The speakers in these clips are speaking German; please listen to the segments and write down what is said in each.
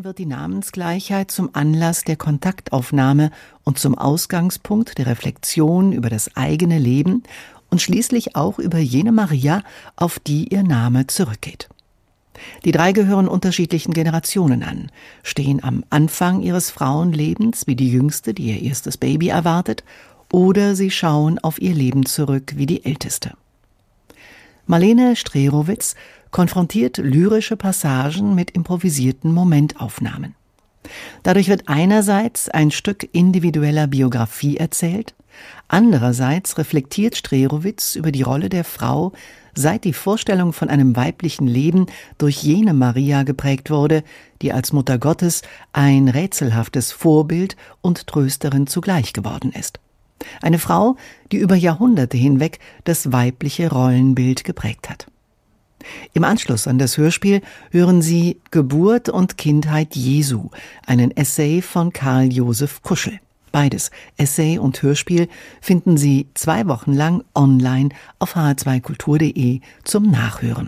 Dann wird die Namensgleichheit zum Anlass der Kontaktaufnahme und zum Ausgangspunkt der Reflexion über das eigene Leben und schließlich auch über jene Maria, auf die ihr Name zurückgeht. Die drei gehören unterschiedlichen Generationen an, stehen am Anfang ihres Frauenlebens wie die Jüngste, die ihr erstes Baby erwartet, oder sie schauen auf ihr Leben zurück wie die Älteste. Marlene Strerowitz konfrontiert lyrische Passagen mit improvisierten Momentaufnahmen. Dadurch wird einerseits ein Stück individueller Biografie erzählt, andererseits reflektiert Strerowitz über die Rolle der Frau, seit die Vorstellung von einem weiblichen Leben durch jene Maria geprägt wurde, die als Mutter Gottes ein rätselhaftes Vorbild und Trösterin zugleich geworden ist. Eine Frau, die über Jahrhunderte hinweg das weibliche Rollenbild geprägt hat. Im Anschluss an das Hörspiel hören Sie Geburt und Kindheit Jesu, einen Essay von Karl Josef Kuschel. Beides, Essay und Hörspiel, finden Sie 2 Wochen lang online auf hr2kultur.de zum Nachhören.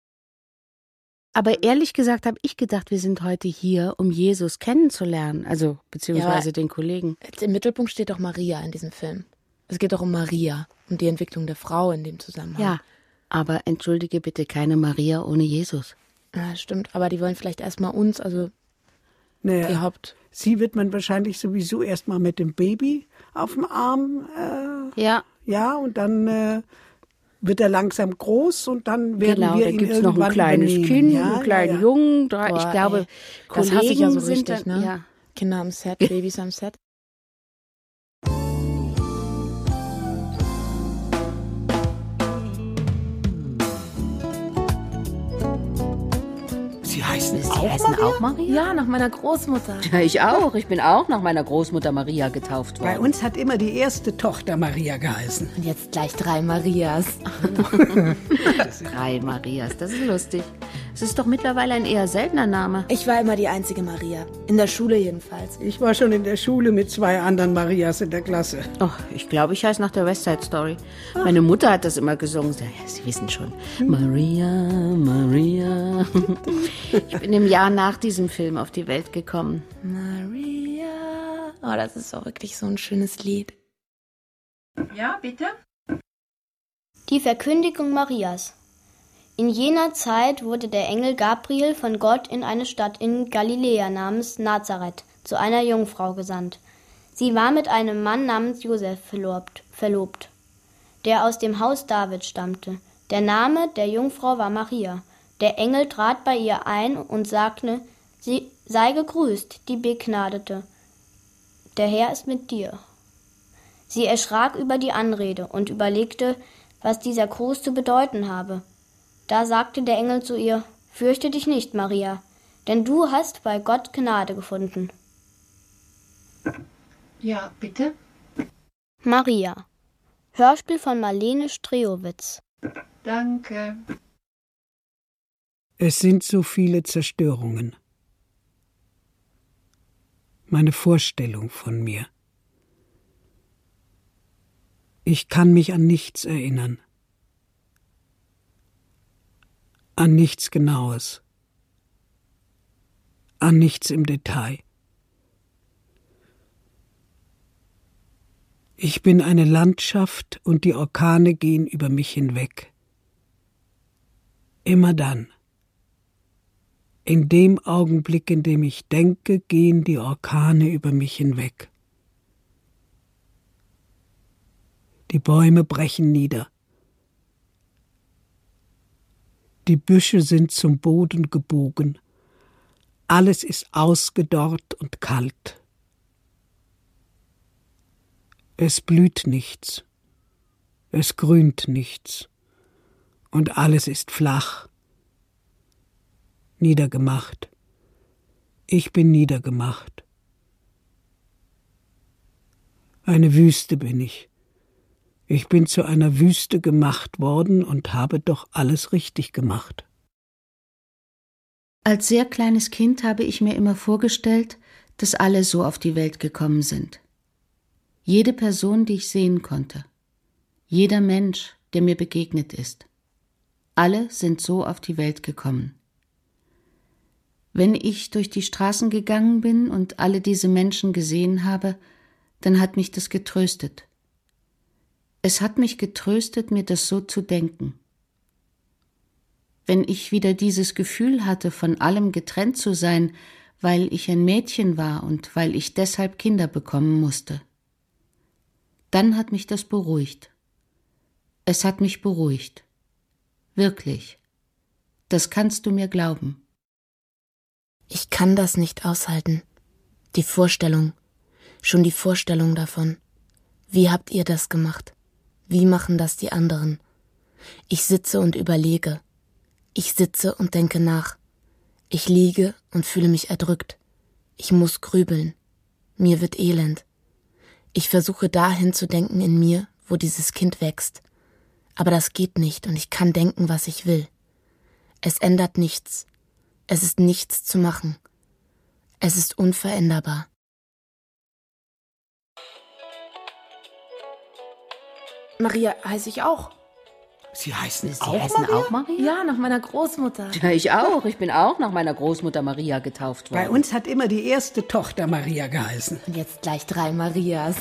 Aber ehrlich gesagt habe ich gedacht, wir sind heute hier, um Jesus kennenzulernen, also beziehungsweise den Kollegen. Im Mittelpunkt steht doch Maria in diesem Film. Es geht doch um Maria und die Entwicklung der Frau in dem Zusammenhang. Ja, aber entschuldige bitte, keine Maria ohne Jesus. Ja, stimmt, aber die wollen vielleicht erstmal uns, also die Haupt... Sie wird man wahrscheinlich sowieso erstmal mit dem Baby auf dem Arm. Ja, und dann wird er langsam groß und dann werden wir ihn da gibt's irgendwann noch ein kleines übernehmen. Kind, einen kleinen Jungen. Ich glaube, das hasse ich ja so Kollegen richtig, sind ne? Ja. Kinder am Set, Babys am Set. Sie heißen auch Maria? Ja, nach meiner Großmutter. Ja, ich auch. Ich bin auch nach meiner Großmutter Maria getauft worden. Bei uns hat immer die erste Tochter Maria geheißen. Und jetzt gleich 3 Marias. 3 Marias, das ist lustig. Es ist doch mittlerweile ein eher seltener Name. Ich war immer die einzige Maria. In der Schule jedenfalls. Ich war schon in der Schule mit 2 anderen Marias in der Klasse. Oh, ich glaube, ich heiße nach der West Side Story. Meine Mutter hat das immer gesungen. Ja, Sie wissen schon. Maria, Maria. Ich bin im Jahr nach diesem Film auf die Welt gekommen. Maria. Oh, das ist auch wirklich so ein schönes Lied. Ja, bitte? Die Verkündigung Marias. In jener Zeit wurde der Engel Gabriel von Gott in eine Stadt in Galiläa namens Nazareth zu einer Jungfrau gesandt. Sie war mit einem Mann namens Josef verlobt, der aus dem Haus David stammte. Der Name der Jungfrau war Maria. Der Engel trat bei ihr ein und sagte, sie sei gegrüßt, die Begnadete. Der Herr ist mit dir. Sie erschrak über die Anrede und überlegte, was dieser Gruß zu bedeuten habe. Da sagte der Engel zu ihr, fürchte dich nicht, Maria, denn du hast bei Gott Gnade gefunden. Ja, bitte? Maria. Hörspiel von Marlene Strerowitz. Danke. Es sind so viele Zerstörungen. Meine Vorstellung von mir. Ich kann mich an nichts erinnern. An nichts Genaues. An nichts im Detail. Ich bin eine Landschaft und die Orkane gehen über mich hinweg. Immer dann. In dem Augenblick, in dem ich denke, gehen die Orkane über mich hinweg. Die Bäume brechen nieder. Die Büsche sind zum Boden gebogen. Alles ist ausgedorrt und kalt. Es blüht nichts. Es grünt nichts. Und alles ist flach. Niedergemacht. Ich bin niedergemacht. Eine Wüste bin ich. Ich bin zu einer Wüste gemacht worden und habe doch alles richtig gemacht. Als sehr kleines Kind habe ich mir immer vorgestellt, dass alle so auf die Welt gekommen sind. Jede Person, die ich sehen konnte. Jeder Mensch, der mir begegnet ist. Alle sind so auf die Welt gekommen. Wenn ich durch die Straßen gegangen bin und alle diese Menschen gesehen habe, dann hat mich das getröstet. Es hat mich getröstet, mir das so zu denken. Wenn ich wieder dieses Gefühl hatte, von allem getrennt zu sein, weil ich ein Mädchen war und weil ich deshalb Kinder bekommen musste, dann hat mich das beruhigt. Es hat mich beruhigt. Wirklich. Das kannst du mir glauben. Ich kann das nicht aushalten. Die Vorstellung. Schon die Vorstellung davon. Wie habt ihr das gemacht? Wie machen das die anderen? Ich sitze und überlege. Ich sitze und denke nach. Ich liege und fühle mich erdrückt. Ich muss grübeln. Mir wird elend. Ich versuche dahin zu denken in mir, wo dieses Kind wächst. Aber das geht nicht und ich kann denken, was ich will. Es ändert nichts. Es ist nichts zu machen. Es ist unveränderbar. Maria heiße ich auch. Sie heißen auch Maria? Ja, nach meiner Großmutter. Ja, ich auch. Ich bin auch nach meiner Großmutter Maria getauft worden. Bei uns hat immer die erste Tochter Maria geheißen. Und jetzt gleich 3 Marias.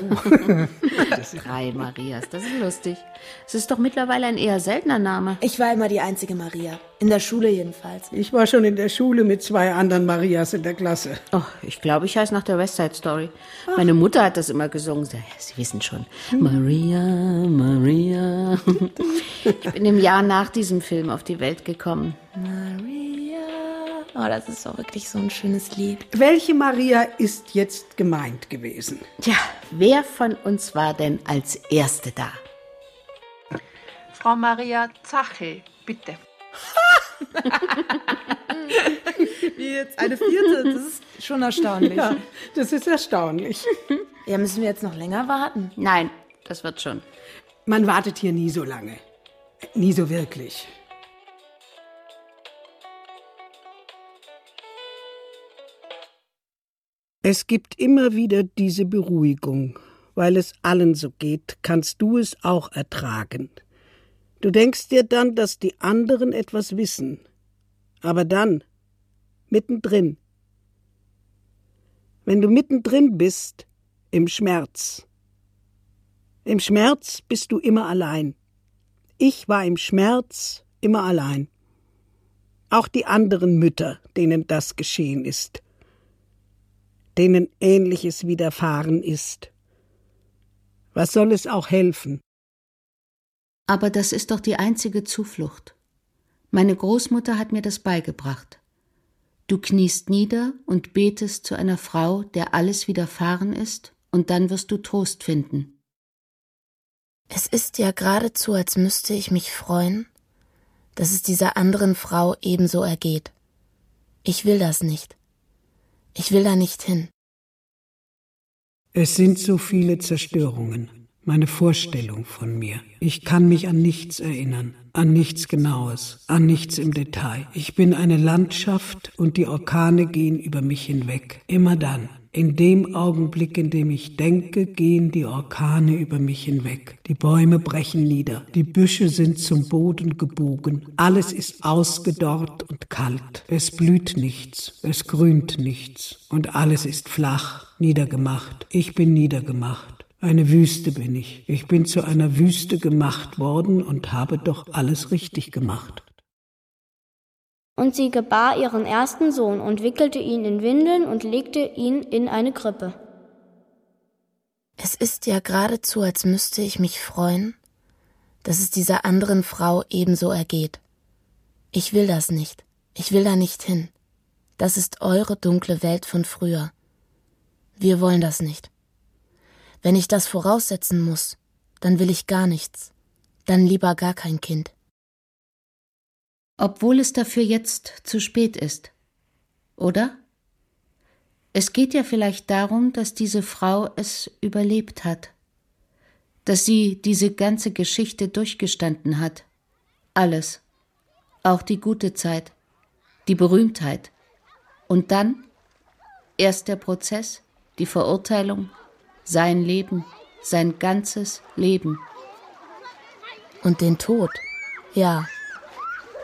3 Marias, das ist lustig. Es ist doch mittlerweile ein eher seltener Name. Ich war immer die einzige Maria. In der Schule jedenfalls. Ich war schon in der Schule mit 2 anderen Marias in der Klasse. Oh, ich glaube, ich heiße nach der West Side Story. Meine Mutter hat das immer gesungen. Sie wissen schon. Maria, Maria. Ich bin im Jahr nach diesem Film auf die Welt gekommen. Maria. Oh, das ist auch wirklich so ein schönes Lied. Welche Maria ist jetzt gemeint gewesen? Tja, wer von uns war denn als Erste da? Frau Maria Zachel, bitte. Wie jetzt eine 4. Das ist schon erstaunlich. Ja, das ist erstaunlich. Ja, müssen wir jetzt noch länger warten? Nein, das wird schon. Man wartet hier nie so lange. Nie so wirklich. Es gibt immer wieder diese Beruhigung. Weil es allen so geht, kannst du es auch ertragen. Du denkst dir dann, dass die anderen etwas wissen. Aber dann, mittendrin. Wenn du mittendrin bist, im Schmerz. Im Schmerz bist du immer allein. Ich war im Schmerz immer allein. Auch die anderen Mütter, denen das geschehen ist. Denen Ähnliches widerfahren ist. Was soll es auch helfen? Aber das ist doch die einzige Zuflucht. Meine Großmutter hat mir das beigebracht. Du kniest nieder und betest zu einer Frau, der alles widerfahren ist, und dann wirst du Trost finden. Es ist ja geradezu, als müsste ich mich freuen, dass es dieser anderen Frau ebenso ergeht. Ich will das nicht. Ich will da nicht hin. Es sind so viele Zerstörungen. Meine Vorstellung von mir. Ich kann mich an nichts erinnern, an nichts Genaues, an nichts im Detail. Ich bin eine Landschaft und die Orkane gehen über mich hinweg. Immer dann. In dem Augenblick, in dem ich denke, gehen die Orkane über mich hinweg. Die Bäume brechen nieder, die Büsche sind zum Boden gebogen. Alles ist ausgedorrt und kalt. Es blüht nichts, es grünt nichts. Und alles ist flach, niedergemacht. Ich bin niedergemacht. Eine Wüste bin ich. Ich bin zu einer Wüste gemacht worden und habe doch alles richtig gemacht. Und sie gebar ihren ersten Sohn und wickelte ihn in Windeln und legte ihn in eine Krippe. Es ist ja geradezu, als müsste ich mich freuen, dass es dieser anderen Frau ebenso ergeht. Ich will das nicht. Ich will da nicht hin. Das ist eure dunkle Welt von früher. Wir wollen das nicht. Wenn ich das voraussetzen muss, dann will ich gar nichts. Dann lieber gar kein Kind. Obwohl es dafür jetzt zu spät ist. Oder? Es geht ja vielleicht darum, dass diese Frau es überlebt hat. Dass sie diese ganze Geschichte durchgestanden hat. Alles. Auch die gute Zeit. Die Berühmtheit. Und dann erst der Prozess, die Verurteilung, sein Leben, sein ganzes Leben. Und den Tod, ja.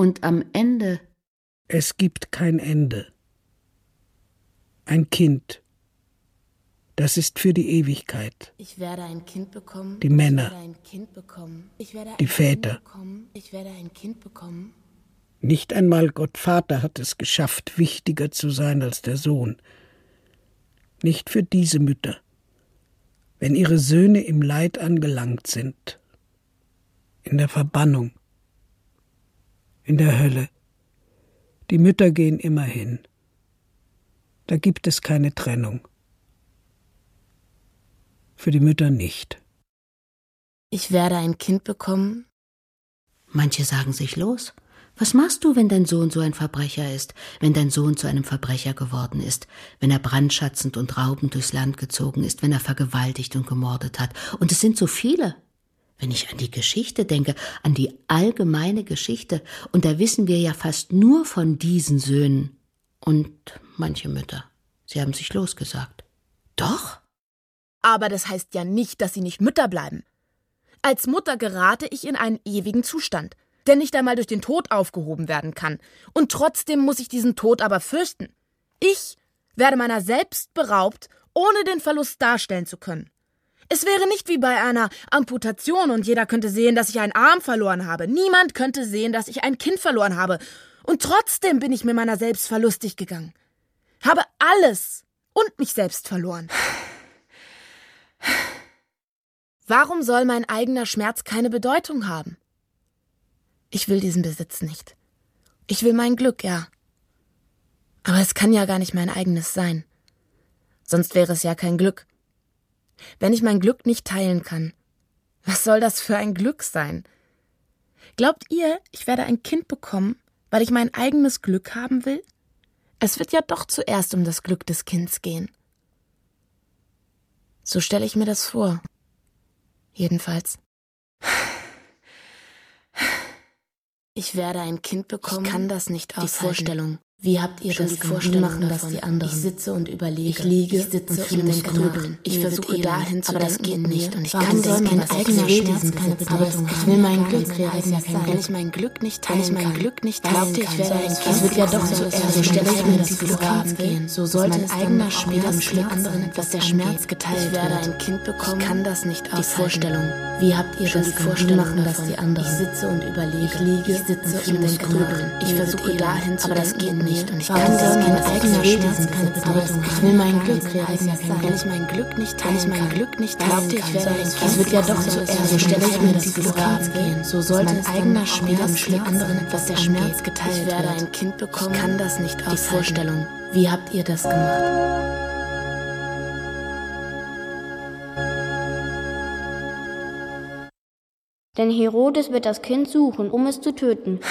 Und am Ende? Es gibt kein Ende. Ein Kind. Das ist für die Ewigkeit. Ich werde ein Kind bekommen. Die Männer. Ich werde ein Kind bekommen. Ich werde Die ein Väter. Kind bekommen. Ich werde ein Kind bekommen. Nicht einmal Gott Vater hat es geschafft, wichtiger zu sein als der Sohn. Nicht für diese Mütter. Wenn ihre Söhne im Leid angelangt sind, in der Verbannung, in der Hölle, die Mütter gehen immer hin. Da gibt es keine Trennung. Für die Mütter nicht. Ich werde ein Kind bekommen. Manche sagen sich los. Was machst du, wenn dein Sohn so ein Verbrecher ist, wenn dein Sohn zu einem Verbrecher geworden ist, wenn er brandschatzend und raubend durchs Land gezogen ist, wenn er vergewaltigt und gemordet hat? Und es sind so viele. Wenn ich an die Geschichte denke, an die allgemeine Geschichte, und da wissen wir ja fast nur von diesen Söhnen. Und manche Mütter, sie haben sich losgesagt. Doch? Aber das heißt ja nicht, dass sie nicht Mütter bleiben. Als Mutter gerate ich in einen ewigen Zustand, der nicht einmal durch den Tod aufgehoben werden kann. Und trotzdem muss ich diesen Tod aber fürchten. Ich werde meiner selbst beraubt, ohne den Verlust darstellen zu können. Es wäre nicht wie bei einer Amputation und jeder könnte sehen, dass ich einen Arm verloren habe. Niemand könnte sehen, dass ich ein Kind verloren habe. Und trotzdem bin ich mir meiner selbst verlustig gegangen. Habe alles und mich selbst verloren. Warum soll mein eigener Schmerz keine Bedeutung haben? Ich will diesen Besitz nicht. Ich will mein Glück, ja. Aber es kann ja gar nicht mein eigenes sein. Sonst wäre es ja kein Glück. Wenn ich mein Glück nicht teilen kann, was soll das für ein Glück sein? Glaubt ihr, ich werde ein Kind bekommen, weil ich mein eigenes Glück haben will? Es wird ja doch zuerst um das Glück des Kindes gehen. So stelle ich mir das vor. Jedenfalls. Ich werde ein Kind bekommen. Ich kann das nicht aushalten. Die Vorstellung. Wie habt ihr Schon das die gemacht? Vorstellung Wie machen das davon. die anderen? Ich sitze und überlege. Ich liege Ich sitze und und fühle mich denke nach. grübeln. Ich Mir versuche wird dahin elend. zu Aber das denken geht in nicht. mir. Und ich Warum kann soll das mein nicht. eigener Ich will Schmerz diesen keine Besitz. Bedeutung Ich haben? will mein Glück Kein realisieren. Sein. Wenn ich mein Glück nicht Wenn ich teilen mein kann. Glück nicht Glaubt teilen ihr, ich kann, werde ein soll es Kind? Es wird ja doch bekommen. zuerst So stelle ich mir das Glück vor. haben will. So sollte mein es eigener dann auch Schmerz mit dem für Glück anderen sein, etwas dass der angeht. Schmerz geteilt Ich werde wird. ein Kind bekommen. Ich kann das nicht Die aushalten. Vorstellung. Wie habt ihr Schon das die gemacht? Vorstellung Wie machen das davon. die anderen? Ich sitze und überlege. Ich liege, Ich sitze und fühle und mich denke nach. grübeln. Ich Mir wird versuche elend. dahin zu Aber das denken geht in nicht. mir. Und ich Warum kann soll das mein nicht. eigener Ich will Schmerz diesen keine Besitz. Bedeutung Ich haben? will mein Kein Glück Sein. realisieren. Wenn ich mein Glück nicht Wenn ich teilen mein kann, Glück nicht glaubt teilen ihr, ich kann, werde soll ein es Kind es wird ja doch bekommen. zuerst So stelle ich mir das Glück vor. haben will. So Dass sollte mein es dann eigener auch Schmerz mit für dem anderen Glück etwas der angeht. Schmerz geteilt Ich werde wird. ein Kind bekommen. Ich kann das nicht Die aushalten. Vorstellung. Wie habt ihr das gemacht? Denn Herodes wird das Kind suchen, um es zu töten.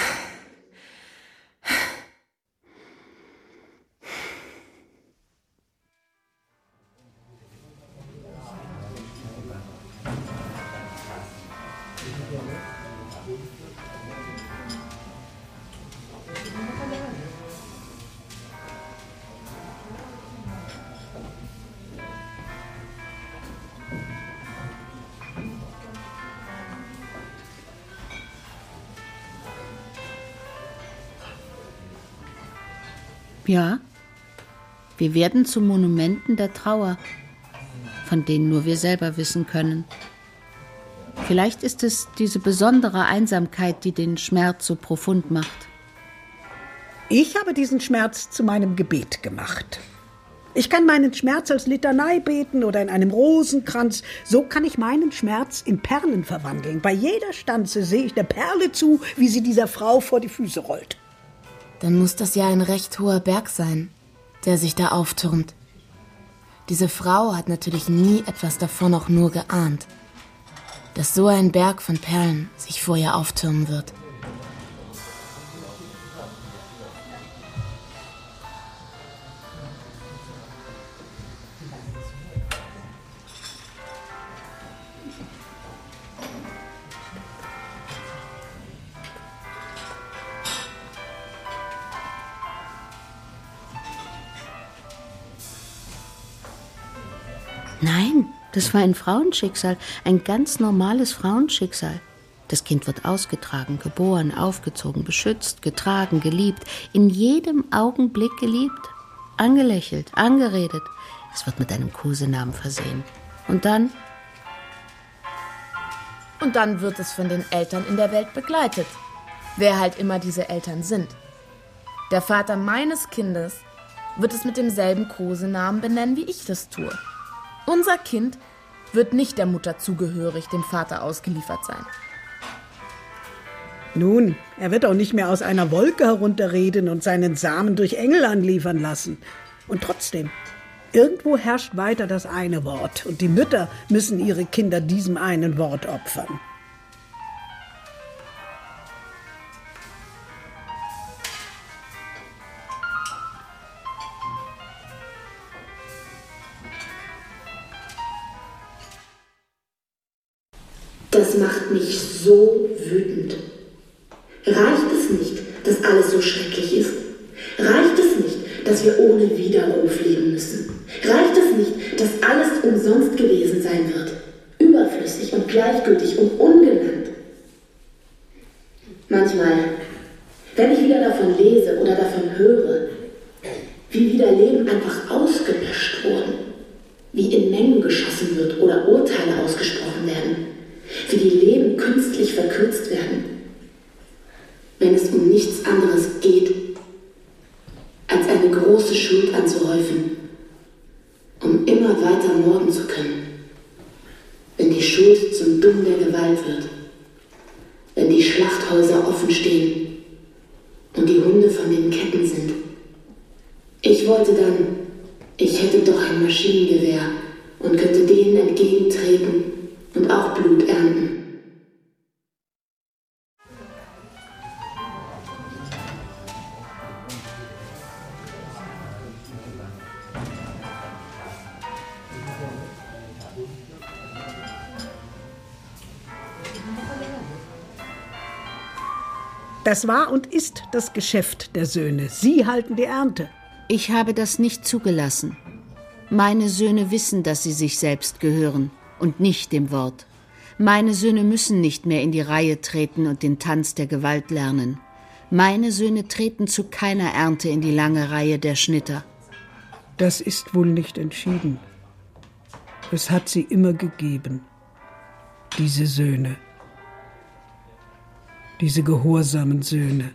Ja, wir werden zu Monumenten der Trauer, von denen nur wir selber wissen können. Vielleicht ist es diese besondere Einsamkeit, die den Schmerz so profund macht. Ich habe diesen Schmerz zu meinem Gebet gemacht. Ich kann meinen Schmerz als Litanei beten oder in einem Rosenkranz. So kann ich meinen Schmerz in Perlen verwandeln. Bei jeder Stanze sehe ich der Perle zu, wie sie dieser Frau vor die Füße rollt. Dann muss das ja ein recht hoher Berg sein, der sich da auftürmt. Diese Frau hat natürlich nie etwas davon auch nur geahnt, dass so ein Berg von Perlen sich vor ihr auftürmen wird. Nein, das war ein Frauenschicksal, ein ganz normales Frauenschicksal. Das Kind wird ausgetragen, geboren, aufgezogen, beschützt, getragen, geliebt, in jedem Augenblick geliebt, angelächelt, angeredet. Es wird mit einem Kosenamen versehen. Und dann wird es von den Eltern in der Welt begleitet. Wer halt immer diese Eltern sind. Der Vater meines Kindes wird es mit demselben Kosenamen benennen, wie ich das tue. Unser Kind wird nicht der Mutter zugehörig, dem Vater ausgeliefert sein. Nun, er wird auch nicht mehr aus einer Wolke herunterreden und seinen Samen durch Engel anliefern lassen. Und trotzdem, irgendwo herrscht weiter das eine Wort und die Mütter müssen ihre Kinder diesem einen Wort opfern. Das macht mich so wütend. Reicht es nicht, dass alles so schrecklich ist? Reicht es nicht, dass wir ohne Widerruf leben müssen? Reicht es nicht, dass alles umsonst gewesen sein wird? Überflüssig und gleichgültig und ungenannt? Manchmal, wenn ich wieder davon lese oder davon höre, wie wieder Leben einfach ausgelöscht wurden, wie in Mengen geschossen wird oder Urteile ausgesprochen werden, wie die Leben künstlich verkürzt werden, wenn es um nichts anderes geht, als eine große Schuld anzuhäufen, um immer weiter morden zu können, wenn die Schuld zum Dumm der Gewalt wird, wenn die Schlachthäuser offen stehen und die Hunde von den Ketten sind. Ich wollte dann, ich hätte doch ein Maschinengewehr und könnte denen entgegentreten und auch Blut ernten. Das war und ist das Geschäft der Söhne. Sie halten die Ernte. Ich habe das nicht zugelassen. Meine Söhne wissen, dass sie sich selbst gehören und nicht dem Wort. Meine Söhne müssen nicht mehr in die Reihe treten und den Tanz der Gewalt lernen. Meine Söhne treten zu keiner Ernte in die lange Reihe der Schnitter. Das ist wohl nicht entschieden. Es hat sie immer gegeben, diese Söhne. Diese gehorsamen Söhne.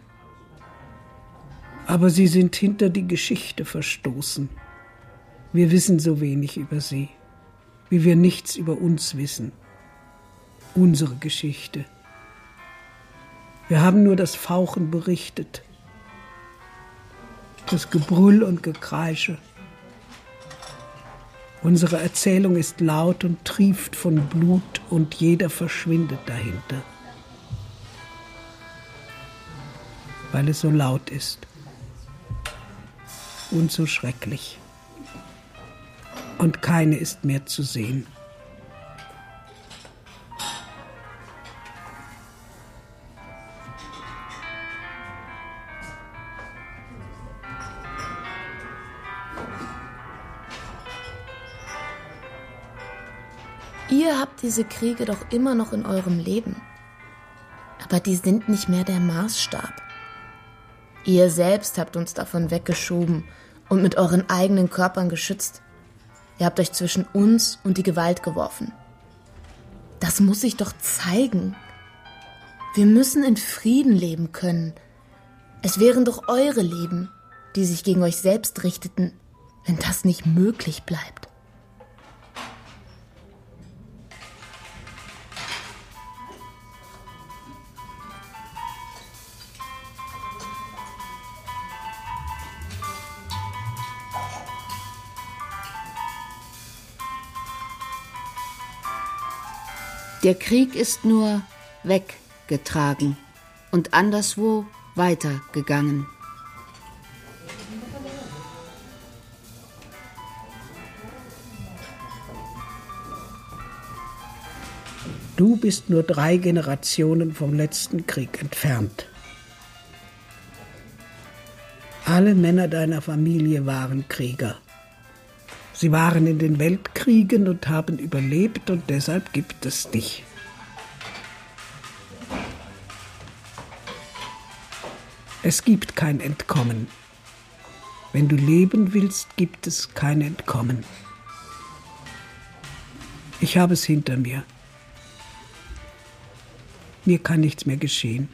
Aber sie sind hinter die Geschichte verstoßen. Wir wissen so wenig über sie, wie wir nichts über uns wissen. Unsere Geschichte. Wir haben nur das Fauchen berichtet. Das Gebrüll und Gekreische. Unsere Erzählung ist laut und trieft von Blut und jeder verschwindet dahinter. Weil es so laut ist und so schrecklich. Und keine ist mehr zu sehen. Ihr habt diese Kriege doch immer noch in eurem Leben. Aber die sind nicht mehr der Maßstab. Ihr selbst habt uns davon weggeschoben und mit euren eigenen Körpern geschützt. Ihr habt euch zwischen uns und die Gewalt geworfen. Das muss sich doch zeigen. Wir müssen in Frieden leben können. Es wären doch eure Leben, die sich gegen euch selbst richteten, wenn das nicht möglich bleibt. Der Krieg ist nur weggetragen und anderswo weitergegangen. Du bist nur 3 Generationen vom letzten Krieg entfernt. Alle Männer deiner Familie waren Krieger. Sie waren in den Weltkriegen und haben überlebt und deshalb gibt es dich. Es gibt kein Entkommen. Wenn du leben willst, gibt es kein Entkommen. Ich habe es hinter mir. Mir kann nichts mehr geschehen.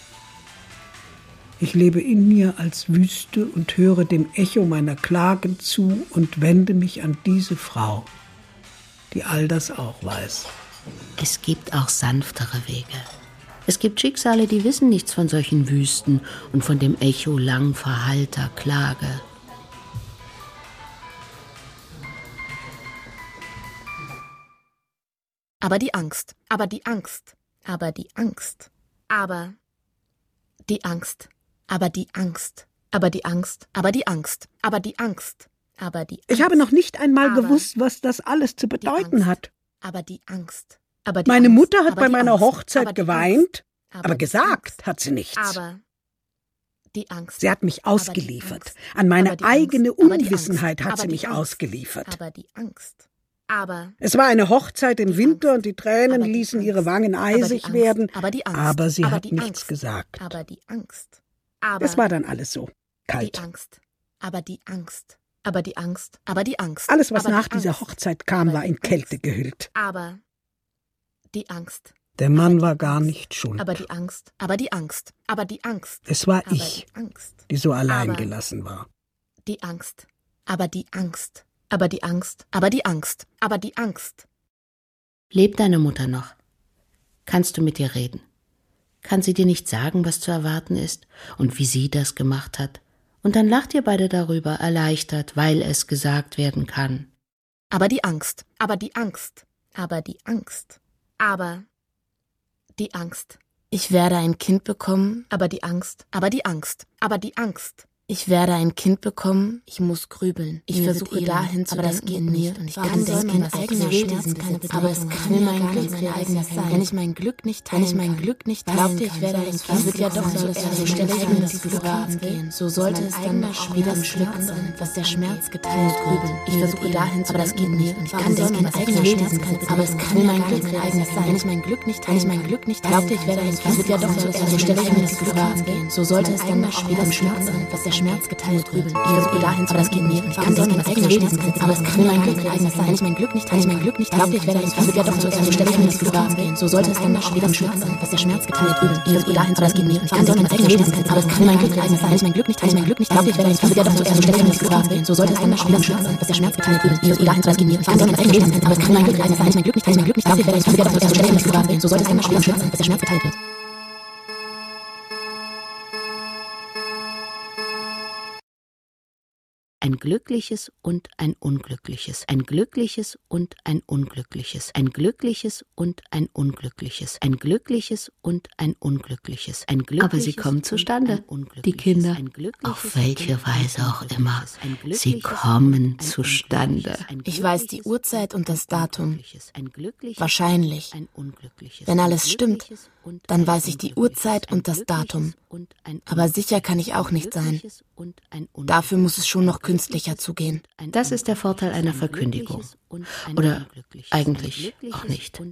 Ich lebe in mir als Wüste und höre dem Echo meiner Klagen zu und wende mich an diese Frau, die all das auch weiß. Es gibt auch sanftere Wege. Es gibt Schicksale, die wissen nichts von solchen Wüsten und von dem Echo lang verhallter Klage. Aber die Angst, aber die Angst, aber die Angst, aber die Angst, aber die Angst, aber die Angst, aber die Angst, aber die Angst, aber die Angst. Ich habe noch nicht einmal gewusst, was das alles zu bedeuten hat. Aber die Angst. Aber die Meine Angst, Mutter hat aber bei die meiner Angst, Hochzeit aber die geweint, Angst, aber die gesagt Angst, hat sie nichts. Aber die Angst. Sie hat mich ausgeliefert. Angst, An meine die eigene Angst, aber die Unwissenheit Angst, hat sie aber mich die Angst, ausgeliefert. Aber die Angst. Aber es war eine Hochzeit im Winter und die Tränen aber die ließen Angst, ihre Wangen eisig Angst, werden, aber die Angst, aber sie aber hat die nichts Angst, gesagt. Aber die Angst. Aber Es war dann alles so kalt. Die Angst. Aber die Angst. Aber die Angst. Aber die Angst. Alles, was aber nach die dieser Angst, Hochzeit kam, war in Kälte gehüllt. Aber die Angst. Der Mann war gar nicht schuld. Aber die Angst. Aber die Angst. Aber die Angst. Es war aber ich, die Angst. die so allein aber gelassen war. Die Angst. Aber die Angst. Aber die Angst. Aber die Angst. Aber die Angst. Lebt deine Mutter noch? Kannst du mit ihr reden? Kann sie dir nicht sagen, was zu erwarten ist und wie sie das gemacht hat? Und dann lacht ihr beide darüber, erleichtert, weil es gesagt werden kann. Aber die Angst. Aber die Angst. Aber die Angst. Aber die Angst. Ich werde ein Kind bekommen. Aber die Angst. Aber die Angst. Aber die Angst. Ich werde ein Kind bekommen. Ich muss grübeln. Ich versuche dahin zu aber das geht nicht. Und ich Warum kann soll denken, mein eigener Schmerz keine Bedeutung aber es kann mir mein Glück eigenes sein. Wenn ich mein Glück nicht glaubte, ich werde ein Kind. Es wird ja doch so stelle ich mir das Glück gehen. So sollte es dann auch wieder das Glück sein, was der Schmerz geteilt grübeln. Ich versuche dahin zu aber das geht nicht. Und ich kann denken, mein eigener Schmerz keine Bedeutung. Aber es kann mir mein Glück eigenes sein. Wenn ich mein Glück nicht glaubte, ich werde ein Kind. Es wird ja doch so stelle ich mir das Glück gehen. So sollte es dann auch wieder das Glück sein, was der Schmerz geteilt grübeln. Ich versuche dahin zu aber das geht nicht. Und ich kann denken, mein eigener Schmerz aber es kann mir mein Glück eigenes sein. Wenn ich mein Glück nicht glaubte, ich werde ein Kind. Es wird ja doch so stelle ich mir das Glück gehen. So sollte es dann auch wieder das Glück sein, was der Schmerz geteilt grübeln. Ich versuche dahin zu aber das geht nicht. Und ich kann denken, mein eigener Schmerz aber es kann mir mein Glück eigenes sein. Wenn ich mein Glück nicht glaubte, ich werde ein Kind. Es wird ja doch so stelle ich mir das Glück gehen. So sollte es dann auch wieder das Glück sein, was der Schmerz geteilt grübeln. Ich versuche dahin zu aber das geht nicht. Und ich kann denken, mein eigener Schmerz aber es kann mir mein Glück eigenes sein. Wenn ich mein Glück nicht glaubte, ich werde ein Kind. Es wird ja doch so stelle ich mir das Glück gehen. So sollte es dann auch wieder das Glück sein, was der Schmerz geteilt wird. Ein glückliches und ein unglückliches, ein glückliches und ein unglückliches, ein glückliches und ein unglückliches, ein glückliches und ein unglückliches, ein glückliches. Aber sie kommen zustande, die Kinder, auf welche Weise auch immer. Sie kommen zustande. Ich weiß die Uhrzeit und das Datum. Wahrscheinlich. Wenn alles stimmt, dann weiß ich die Uhrzeit und das Datum. Aber sicher kann ich auch nicht sein. Dafür muss es schon noch künstlicher zugehen. Das ist der Vorteil einer Verkündigung. Oder eigentlich auch nicht.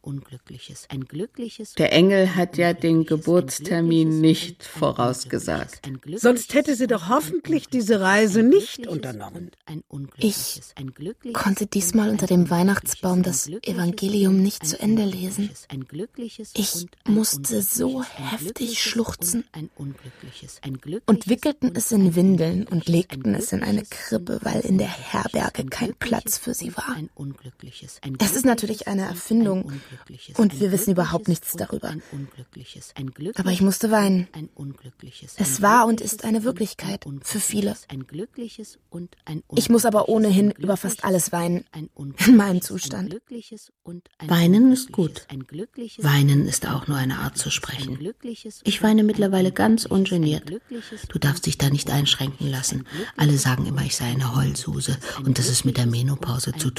Der Engel hat ja den Geburtstermin nicht vorausgesagt. Sonst hätte sie doch hoffentlich diese Reise nicht unternommen. Ich konnte diesmal unter dem Weihnachtsbaum das Evangelium nicht zu Ende lesen. Ich musste so heftig schluchzen und wickelten es in Windeln und legten es in eine Krippe, weil in der Herberge kein Platz für sie war. Es ist natürlich eine Erfindung und wir wissen überhaupt nichts darüber. Aber ich musste weinen. Es war und ist eine Wirklichkeit für viele. Ich muss aber ohnehin über fast alles weinen in meinem Zustand. Weinen ist gut. Weinen ist auch nur eine Art zu sprechen. Ich weine mittlerweile ganz ungeniert. Du darfst dich da nicht einschränken lassen. Alle sagen immer, ich sei eine Heulsuse und dass es mit der Menopause zu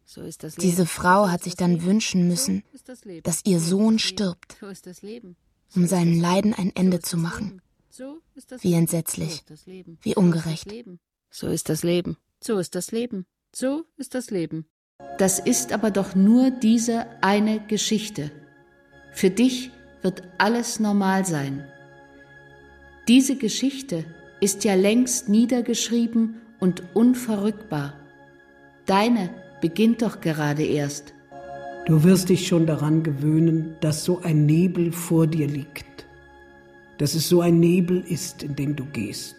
Diese Frau hat sich dann wünschen müssen, dass ihr Sohn stirbt, um seinen Leiden ein Ende zu machen. Wie entsetzlich, wie ungerecht. So ist das Leben, so ist das Leben, so ist das Leben. Das ist aber doch nur diese eine Geschichte. Für dich wird alles normal sein. Diese Geschichte ist ja längst niedergeschrieben und unverrückbar. Deine beginnt doch gerade erst. Du wirst dich schon daran gewöhnen, dass so ein Nebel vor dir liegt. Dass es so ein Nebel ist, in dem du gehst.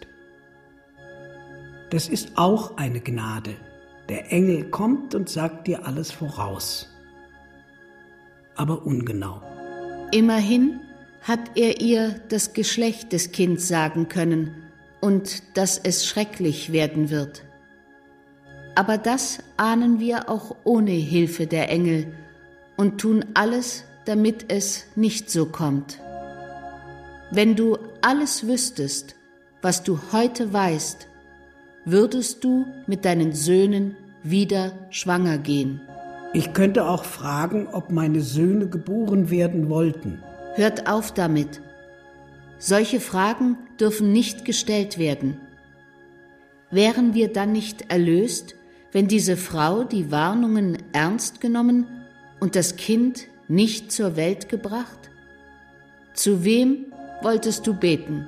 Das ist auch eine Gnade. Der Engel kommt und sagt dir alles voraus. Aber ungenau. Immerhin hat er ihr das Geschlecht des Kindes sagen können und dass es schrecklich werden wird. Aber das ahnen wir auch ohne Hilfe der Engel und tun alles, damit es nicht so kommt. Wenn du alles wüsstest, was du heute weißt, würdest du mit deinen Söhnen wieder schwanger gehen. Ich könnte auch fragen, ob meine Söhne geboren werden wollten. Hört auf damit. Solche Fragen dürfen nicht gestellt werden. Wären wir dann nicht erlöst, wenn diese Frau die Warnungen ernst genommen und das Kind nicht zur Welt gebracht? Zu wem wolltest du beten?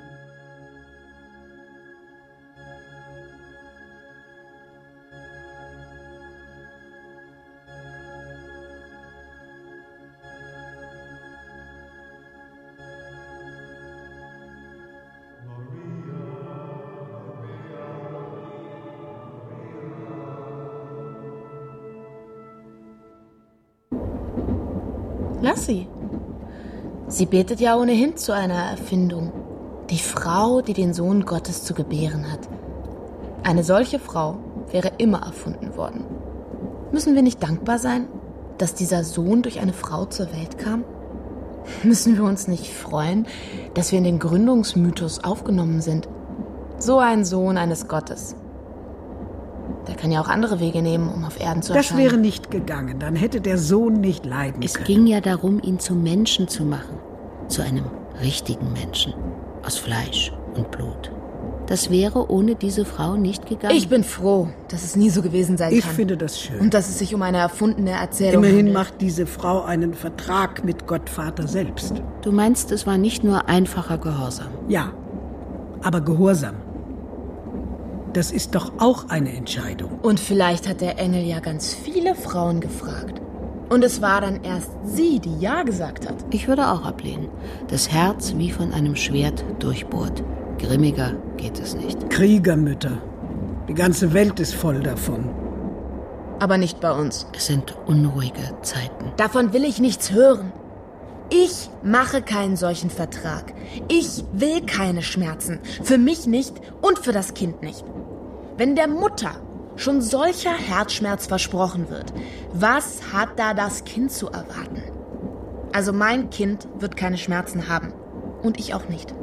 Lass sie. Sie betet ja ohnehin zu einer Erfindung. Die Frau, die den Sohn Gottes zu gebären hat. Eine solche Frau wäre immer erfunden worden. Müssen wir nicht dankbar sein, dass dieser Sohn durch eine Frau zur Welt kam? Müssen wir uns nicht freuen, dass wir in den Gründungsmythos aufgenommen sind? So ein Sohn eines Gottes. Der kann ja auch andere Wege nehmen, um auf Erden zu erscheinen. Das wäre nicht gegangen, dann hätte der Sohn nicht leiden können. Es ging ja darum, ihn zum Menschen zu machen. Zu einem richtigen Menschen. Aus Fleisch und Blut. Das wäre ohne diese Frau nicht gegangen. Ich bin froh, dass es nie so gewesen sein kann. Ich finde das schön. Und dass es sich um eine erfundene Erzählung Immerhin handelt. macht diese Frau einen Vertrag mit Gott Vater selbst. Du meinst, es war nicht nur einfacher Gehorsam? Ja, aber Gehorsam. Das ist doch auch eine Entscheidung. Und vielleicht hat der Engel ja ganz viele Frauen gefragt. Und es war dann erst sie, die Ja gesagt hat. Ich würde auch ablehnen. Das Herz wie von einem Schwert durchbohrt. Grimmiger geht es nicht. Kriegermütter. Die ganze Welt ist voll davon. Aber nicht bei uns. Es sind unruhige Zeiten. Davon will ich nichts hören. Ich mache keinen solchen Vertrag. Ich will keine Schmerzen. Für mich nicht und für das Kind nicht. Wenn der Mutter schon solcher Herzschmerz versprochen wird, was hat da das Kind zu erwarten? Also mein Kind wird keine Schmerzen haben. Und ich auch nicht.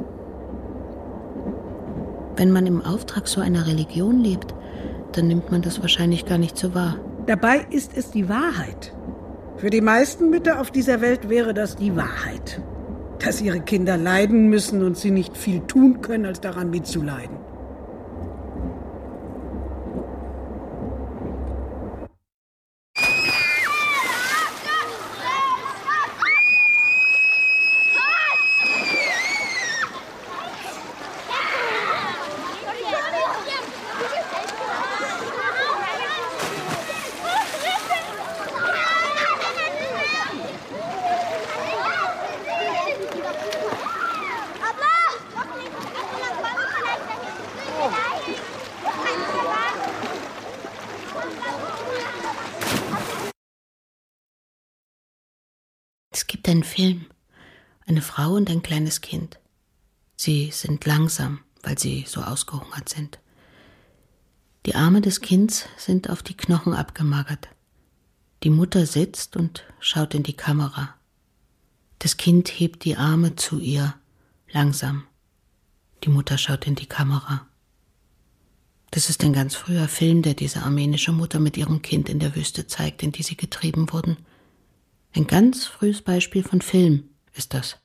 Wenn man im Auftrag so einer Religion lebt, dann nimmt man das wahrscheinlich gar nicht so wahr. Dabei ist es die Wahrheit. Für die meisten Mütter auf dieser Welt wäre das die Wahrheit. Dass ihre Kinder leiden müssen und sie nicht viel tun können, als daran mitzuleiden. Es gibt einen Film, eine Frau und ein kleines Kind. Sie sind langsam, weil sie so ausgehungert sind. Die Arme des Kindes sind auf die Knochen abgemagert. Die Mutter sitzt und schaut in die Kamera. Das Kind hebt die Arme zu ihr, langsam. Die Mutter schaut in die Kamera. Das ist ein ganz früher Film, der diese armenische Mutter mit ihrem Kind in der Wüste zeigt, in die sie getrieben wurden. Ein ganz frühes Beispiel von Film ist das.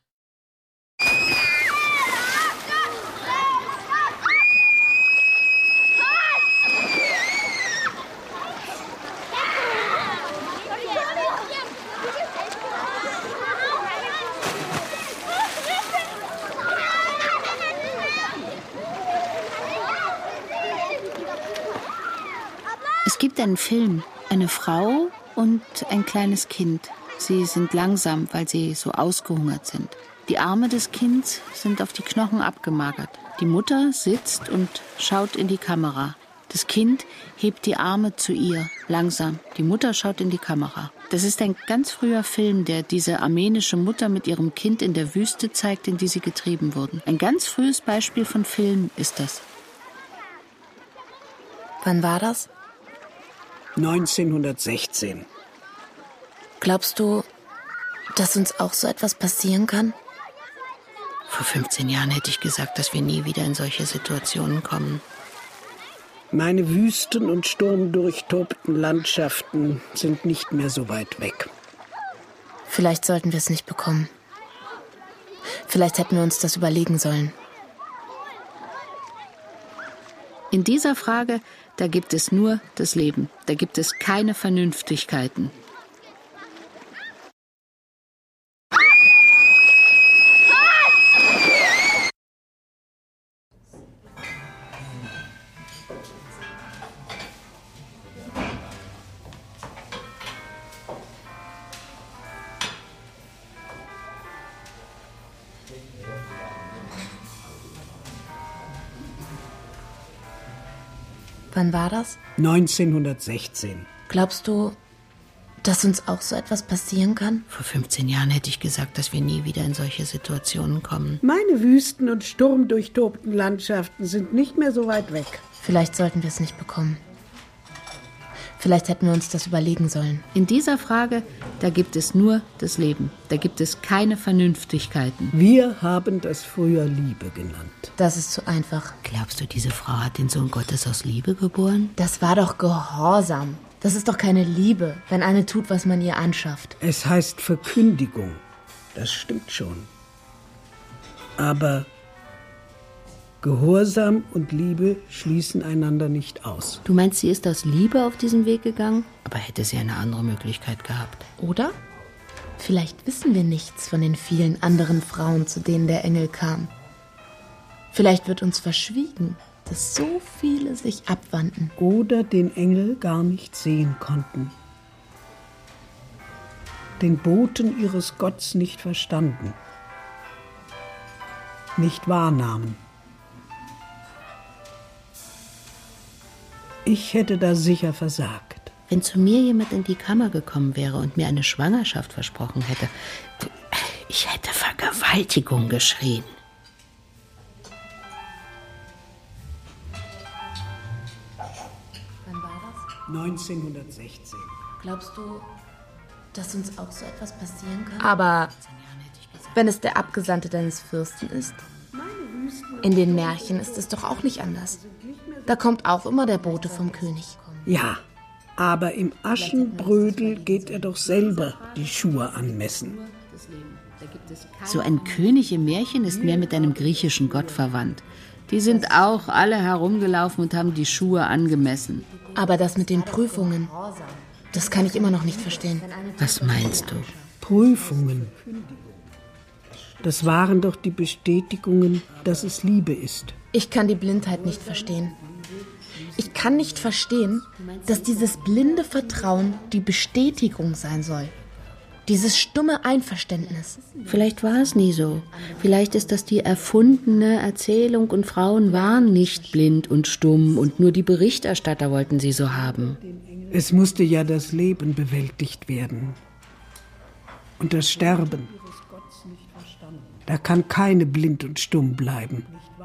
Es gibt einen Film, eine Frau und ein kleines Kind. Sie sind langsam, weil sie so ausgehungert sind. Die Arme des Kindes sind auf die Knochen abgemagert. Die Mutter sitzt und schaut in die Kamera. Das Kind hebt die Arme zu ihr, langsam. Die Mutter schaut in die Kamera. Das ist ein ganz früher Film, der diese armenische Mutter mit ihrem Kind in der Wüste zeigt, in die sie getrieben wurden. Ein ganz frühes Beispiel von Film ist das. Wann war das? 1916. Glaubst du, dass uns auch so etwas passieren kann? Vor 15 Jahren hätte ich gesagt, dass wir nie wieder in solche Situationen kommen. Meine wüsten- und sturmdurchtobten Landschaften sind nicht mehr so weit weg. Vielleicht sollten wir es nicht bekommen. Vielleicht hätten wir uns das überlegen sollen. In dieser Frage, da gibt es nur das Leben. Da gibt es keine Vernünftigkeiten. Wann war das? 1916. Glaubst du, dass uns auch so etwas passieren kann? Vor 15 Jahren hätte ich gesagt, dass wir nie wieder in solche Situationen kommen. Meine wüsten- und sturmdurchtobten Landschaften sind nicht mehr so weit weg. Vielleicht sollten wir es nicht bekommen. Vielleicht hätten wir uns das überlegen sollen. In dieser Frage, da gibt es nur das Leben. Da gibt es keine Vernünftigkeiten. Wir haben das früher Liebe genannt. Das ist zu einfach. Glaubst du, diese Frau hat den Sohn Gottes aus Liebe geboren? Das war doch Gehorsam. Das ist doch keine Liebe, wenn eine tut, was man ihr anschafft. Es heißt Verkündigung. Das stimmt schon. Aber Gehorsam und Liebe schließen einander nicht aus. Du meinst, sie ist aus Liebe auf diesen Weg gegangen? Aber hätte sie eine andere Möglichkeit gehabt? Oder? Vielleicht wissen wir nichts von den vielen anderen Frauen, zu denen der Engel kam. Vielleicht wird uns verschwiegen, dass so viele sich abwandten. Oder den Engel gar nicht sehen konnten. Den Boten ihres Gottes nicht verstanden. Nicht wahrnahmen. Ich hätte da sicher versagt. Wenn zu mir jemand in die Kammer gekommen wäre und mir eine Schwangerschaft versprochen hätte, ich hätte Vergewaltigung geschrien. Wann war das? 1916. Glaubst du, dass uns auch so etwas passieren kann? Aber wenn es der Abgesandte deines Fürsten ist? In den Märchen ist es doch auch nicht anders. Da kommt auch immer der Bote vom König. Ja, aber im Aschenbrödel geht er doch selber die Schuhe anmessen. So ein König im Märchen ist mehr mit einem griechischen Gott verwandt. Die sind auch alle herumgelaufen und haben die Schuhe angemessen. Aber das mit den Prüfungen, das kann ich immer noch nicht verstehen. Was meinst du? Prüfungen. Das waren doch die Bestätigungen, dass es Liebe ist. Ich kann die Blindheit nicht verstehen. Ich kann nicht verstehen, dass dieses blinde Vertrauen die Bestätigung sein soll. Dieses stumme Einverständnis. Vielleicht war es nie so. Vielleicht ist das die erfundene Erzählung und Frauen waren nicht blind und stumm und nur die Berichterstatter wollten sie so haben. Es musste ja das Leben bewältigt werden. Und das Sterben. Da kann keine blind und stumm bleiben.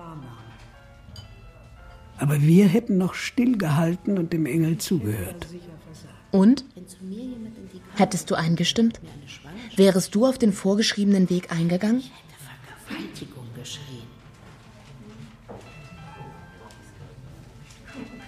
Aber wir hätten noch stillgehalten und dem Engel zugehört. Und? Hättest du eingestimmt? Wärest du auf den vorgeschriebenen Weg eingegangen? Ich hätte Vergewaltigung geschrien.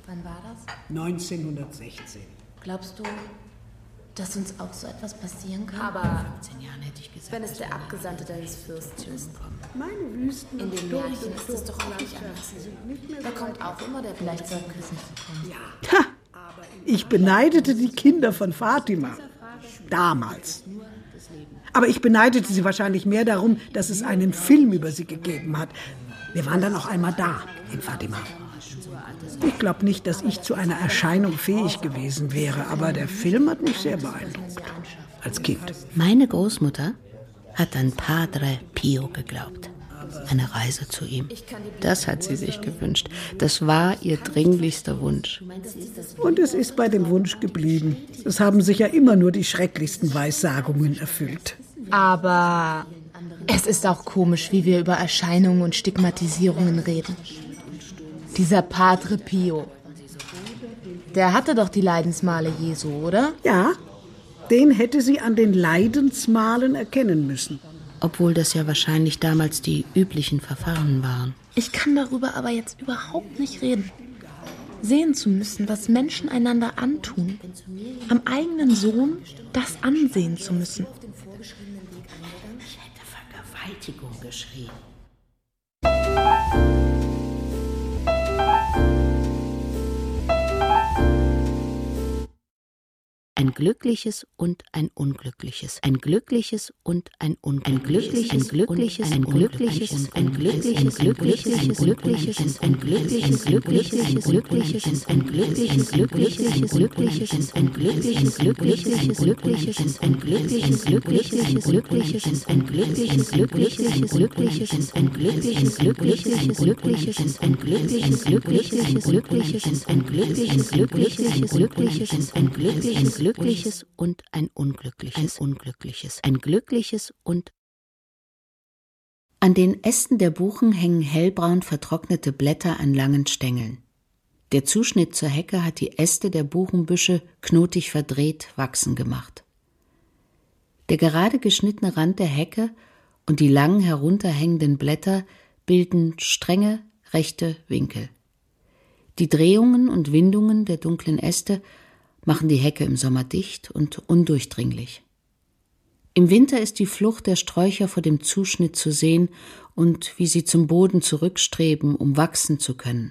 Wann war das? 1916. Glaubst du, dass uns auch so etwas passieren kann? Aber 15 Jahren hätte ich gesagt, wenn es der Abgesandte deines Fürsten ist. Meine Wüsten. In den Märchen ist es doch auch nicht anders. Da kommt auch immer der Vielleicht sollten wir es nicht so kommen. Ha! Ich beneidete die Kinder von Fatima. Damals. Aber ich beneidete sie wahrscheinlich mehr darum, dass es einen Film über sie gegeben hat. Wir waren dann auch einmal da, in Fatima. Ich glaube nicht, dass ich zu einer Erscheinung fähig gewesen wäre, aber der Film hat mich sehr beeindruckt. Als Kind. Meine Großmutter hat an Padre Pio geglaubt. Eine Reise zu ihm. Das hat sie sich gewünscht. Das war ihr dringlichster Wunsch. Und es ist bei dem Wunsch geblieben. Es haben sich ja immer nur die schrecklichsten Weissagungen erfüllt. Aber es ist auch komisch, wie wir über Erscheinungen und Stigmatisierungen reden. Dieser Padre Pio, der hatte doch die Leidensmale Jesu, oder? Ja, den hätte sie an den Leidensmalen erkennen müssen. Obwohl das ja wahrscheinlich damals die üblichen Verfahren waren. Ich kann darüber aber jetzt überhaupt nicht reden. Sehen zu müssen, was Menschen einander antun. Am eigenen Sohn das ansehen zu müssen. Ich hätte Vergewaltigung geschrien. Ein glückliches und ein unglückliches, ein glückliches und ein unglückliches, ein glückliches, ein glückliches, ein glückliches, ein glückliches, ein glückliches, ein glückliches, glückliches, glückliches, ein glückliches, glückliches, glückliches, ein glückliches, glückliches, glückliches, ein glückliches, glückliches, glückliches, ein glückliches, glückliches, glückliches, ein glückliches, glückliches, glückliches, ein glückliches, glückliches, glückliches, ein glückliches, glückliches, glückliches, ein glückliches, glückliches und ein unglückliches, ein glückliches und an den Ästen der Buchen hängen hellbraun vertrocknete Blätter an langen Stängeln. Der Zuschnitt zur Hecke hat die Äste der Buchenbüsche knotig verdreht wachsen gemacht. Der gerade geschnittene Rand der Hecke und die lang herunterhängenden Blätter bilden strenge, rechte Winkel. Die Drehungen und Windungen der dunklen Äste machen die Hecke im Sommer dicht und undurchdringlich. Im Winter ist die Flucht der Sträucher vor dem Zuschnitt zu sehen und wie sie zum Boden zurückstreben, um wachsen zu können.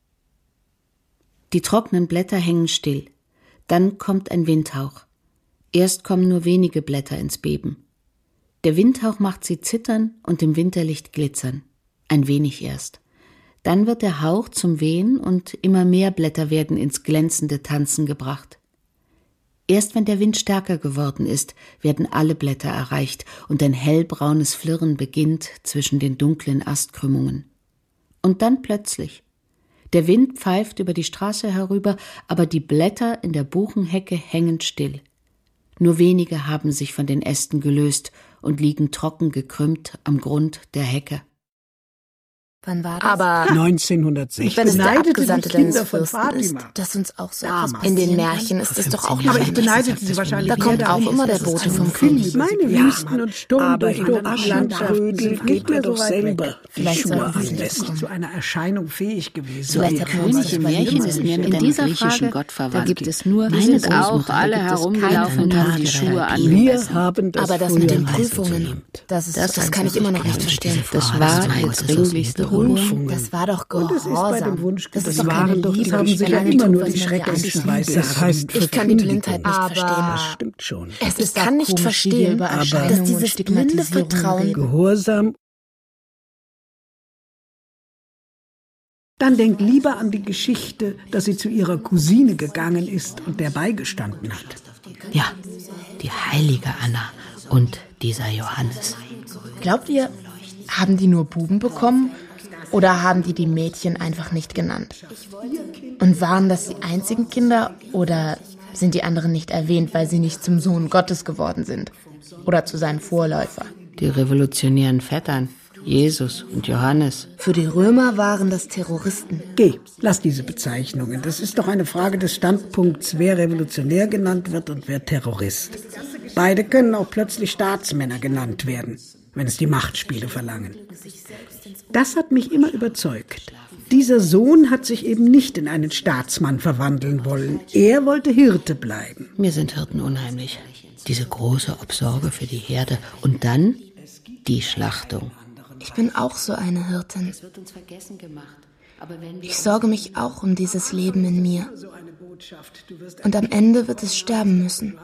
Die trockenen Blätter hängen still. Dann kommt ein Windhauch. Erst kommen nur wenige Blätter ins Beben. Der Windhauch macht sie zittern und im Winterlicht glitzern. Ein wenig erst. Dann wird der Hauch zum Wehen und immer mehr Blätter werden ins glänzende Tanzen gebracht. Erst wenn der Wind stärker geworden ist, werden alle Blätter erreicht und ein hellbraunes Flirren beginnt zwischen den dunklen Astkrümmungen. Und dann plötzlich. Der Wind pfeift über die Straße herüber, aber die Blätter in der Buchenhecke hängen still. Nur wenige haben sich von den Ästen gelöst und liegen trocken gekrümmt am Grund der Hecke. Wann war das? Aber 1960. wenn es der Beneidete Abgesandte die Kinder deines von Fürsten ist, Fatima. dass uns auch so Damals. etwas passieren In den Märchen ist es doch auch Aber ich nicht beneidete sie wahrscheinlich Da kommt mehr auch darum, immer der dass es Bote einen vom Film König. über meine Wüsten und Sturm durch die Aschenlandschaften sind nicht mehr so weit weg. Vielleicht Schuhe sollten sie nicht anlässlich zu einer Erscheinung fähig gewesen. Vielleicht wäre. hat man uns König im Märchen ist mir mit einem griechischen Gott verwandt. Da gibt es nur Die sind auch alle herumgelaufen und haben die Schuhe Wir angemessen. haben das Aber das früher mit den meistens Prüfungen, geliebt. das kann ich immer noch nicht verstehen. Das war ihr dringlichster Wunsch. Das war doch Und es ist bei dem Gehorsam. Wunsch, Das ist das doch keine waren doch, Liebe. das haben sich Wenn ja eine immer tut, nur was die man schrecklichsten ja eigentlich Weissagen. Das heißt, ich kann die Blindheit nicht verstehen. Das stimmt schon. Ich kann nicht verstehen, dass dieses blinde Vertrauen Gehorsam. Dann denkt lieber an die Geschichte, dass sie zu ihrer Cousine gegangen ist und der beigestanden hat. Ja, die heilige Anna und dieser Johannes. Glaubt ihr, haben die nur Buben bekommen oder haben die Mädchen einfach nicht genannt? Und waren das die einzigen Kinder oder sind die anderen nicht erwähnt, weil sie nicht zum Sohn Gottes geworden sind oder zu seinem Vorläufer? Die revolutionären Vettern, Jesus und Johannes. Für die Römer waren das Terroristen. Geh, lass diese Bezeichnungen. Das ist doch eine Frage des Standpunkts, wer revolutionär genannt wird und wer Terrorist. Beide können auch plötzlich Staatsmänner genannt werden, wenn es die Machtspiele verlangen. Das hat mich immer überzeugt. Dieser Sohn hat sich eben nicht in einen Staatsmann verwandeln wollen. Er wollte Hirte bleiben. Mir sind Hirten unheimlich. Diese große Obsorge für die Herde und dann die Schlachtung. Ich bin auch so eine Hirtin. Das wird uns vergessen gemacht. Aber wenn wir Ich sorge mich auch um dieses Leben in mir. Und am Ende wird es sterben müssen.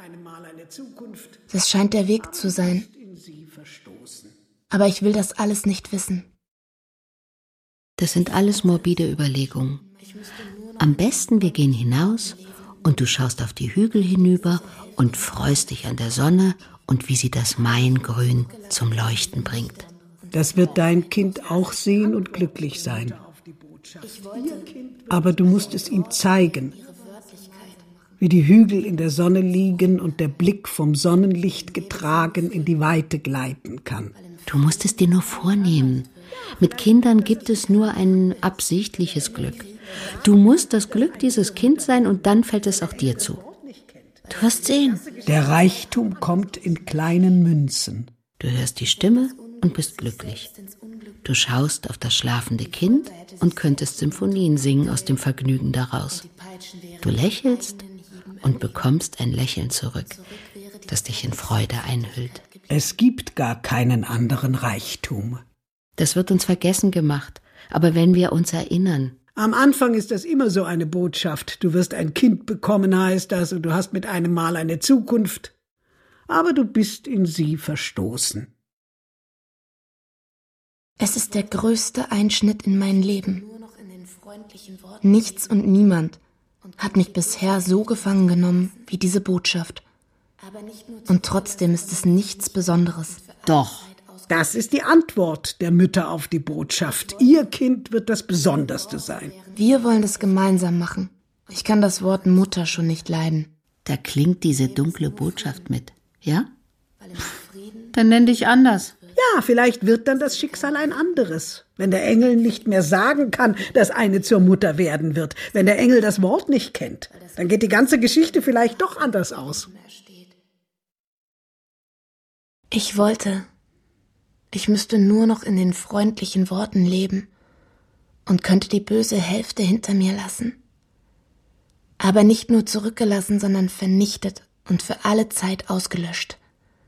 Das scheint der Weg zu sein. Aber ich will das alles nicht wissen. Das sind alles morbide Überlegungen. Am besten, wir gehen hinaus und du schaust auf die Hügel hinüber und freust dich an der Sonne und wie sie das Maingrün zum Leuchten bringt. Das wird dein Kind auch sehen und glücklich sein. Aber du musst es ihm zeigen, wie die Hügel in der Sonne liegen und der Blick vom Sonnenlicht getragen in die Weite gleiten kann. Du musst es dir nur vornehmen. Mit Kindern gibt es nur ein absichtliches Glück. Du musst das Glück dieses Kindes sein und dann fällt es auch dir zu. Du wirst sehen. Der Reichtum kommt in kleinen Münzen. Du hörst die Stimme und bist glücklich. Du schaust auf das schlafende Kind und könntest Symphonien singen aus dem Vergnügen daraus. Du lächelst und bekommst ein Lächeln zurück, das dich in Freude einhüllt. Es gibt gar keinen anderen Reichtum. Das wird uns vergessen gemacht, aber wenn wir uns erinnern. Am Anfang ist das immer so eine Botschaft. Du wirst ein Kind bekommen, heißt das, und du hast mit einem Mal eine Zukunft. Aber du bist in sie verstoßen. Es ist der größte Einschnitt in mein Leben. Nichts und niemand hat mich bisher so gefangen genommen wie diese Botschaft. Und trotzdem ist es nichts Besonderes. Doch. Das ist die Antwort der Mütter auf die Botschaft. Ihr Kind wird das Besonderste sein. Wir wollen das gemeinsam machen. Ich kann das Wort Mutter schon nicht leiden. Da klingt diese dunkle Botschaft mit, ja? Dann nenn dich anders. Ja, vielleicht wird dann das Schicksal ein anderes. Wenn der Engel nicht mehr sagen kann, dass eine zur Mutter werden wird. Wenn der Engel das Wort nicht kennt, dann geht die ganze Geschichte vielleicht doch anders aus. Ich müsste nur noch in den freundlichen Worten leben und könnte die böse Hälfte hinter mir lassen. Aber nicht nur zurückgelassen, sondern vernichtet und für alle Zeit ausgelöscht.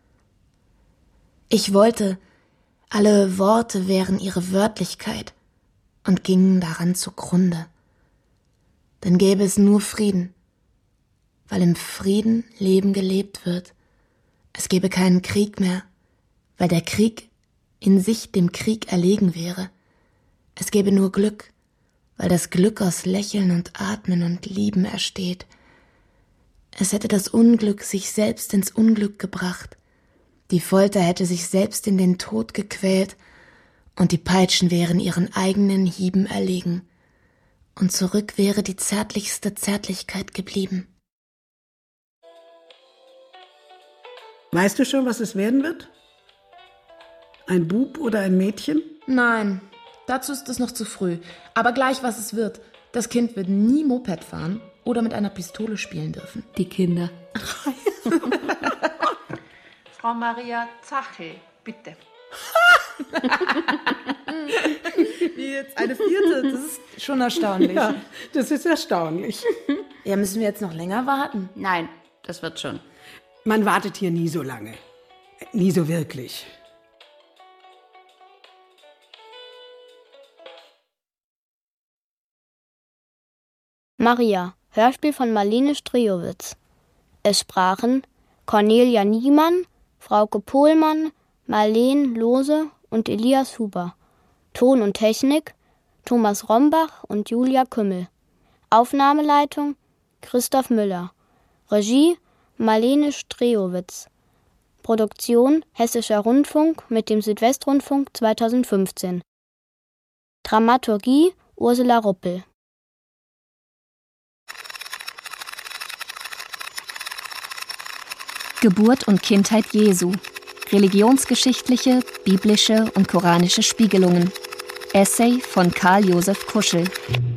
Ich wollte, alle Worte wären ihre Wörtlichkeit und gingen daran zugrunde. Dann gäbe es nur Frieden, weil im Frieden Leben gelebt wird. Es gäbe keinen Krieg mehr, weil der Krieg in sich dem Krieg erlegen wäre. Es gäbe nur Glück, weil das Glück aus Lächeln und Atmen und Lieben ersteht. Es hätte das Unglück sich selbst ins Unglück gebracht. Die Folter hätte sich selbst in den Tod gequält und die Peitschen wären ihren eigenen Hieben erlegen. Und zurück wäre die zärtlichste Zärtlichkeit geblieben. Weißt du schon, was es werden wird? Ein Bub oder ein Mädchen? Nein, dazu ist es noch zu früh. Aber gleich, was es wird. Das Kind wird nie Moped fahren oder mit einer Pistole spielen dürfen. Die Kinder. Frau Maria Zache, bitte. Wie jetzt eine vierte, das ist schon erstaunlich. Ja, das ist erstaunlich. Ja, müssen wir jetzt noch länger warten? Nein, das wird schon. Man wartet hier nie so lange. Nie so wirklich. Maria, Hörspiel von Marlene Strejowitz. Es sprachen Cornelia Niemann, Frauke Pohlmann, Marleen Lohse und Elias Huber. Ton und Technik Thomas Rombach und Julia Kümmel. Aufnahmeleitung Christoph Müller. Regie Marlene Strejowitz. Produktion Hessischer Rundfunk mit dem Südwestrundfunk 2015. Dramaturgie Ursula Ruppel. Geburt und Kindheit Jesu. Religionsgeschichtliche, biblische und koranische Spiegelungen. Essay von Karl Josef Kuschel.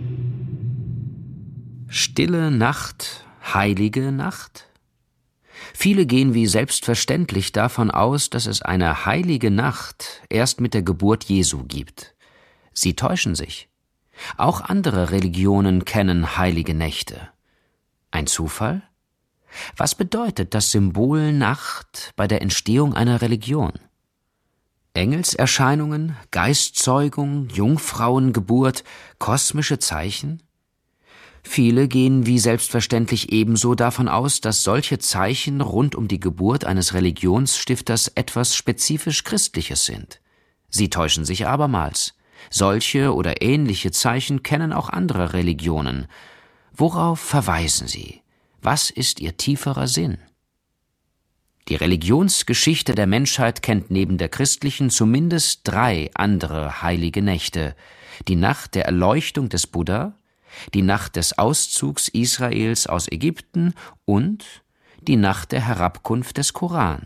Stille Nacht, heilige Nacht? Viele gehen wie selbstverständlich davon aus, dass es eine heilige Nacht erst mit der Geburt Jesu gibt. Sie täuschen sich. Auch andere Religionen kennen heilige Nächte. Ein Zufall? Was bedeutet das Symbol Nacht bei der Entstehung einer Religion? Engelserscheinungen, Geistzeugung, Jungfrauengeburt, kosmische Zeichen? Viele gehen wie selbstverständlich ebenso davon aus, dass solche Zeichen rund um die Geburt eines Religionsstifters etwas spezifisch Christliches sind. Sie täuschen sich abermals. Solche oder ähnliche Zeichen kennen auch andere Religionen. Worauf verweisen sie? Was ist ihr tieferer Sinn? Die Religionsgeschichte der Menschheit kennt neben der christlichen zumindest 3 andere heilige Nächte: die Nacht der Erleuchtung des Buddha, die Nacht des Auszugs Israels aus Ägypten und die Nacht der Herabkunft des Koran.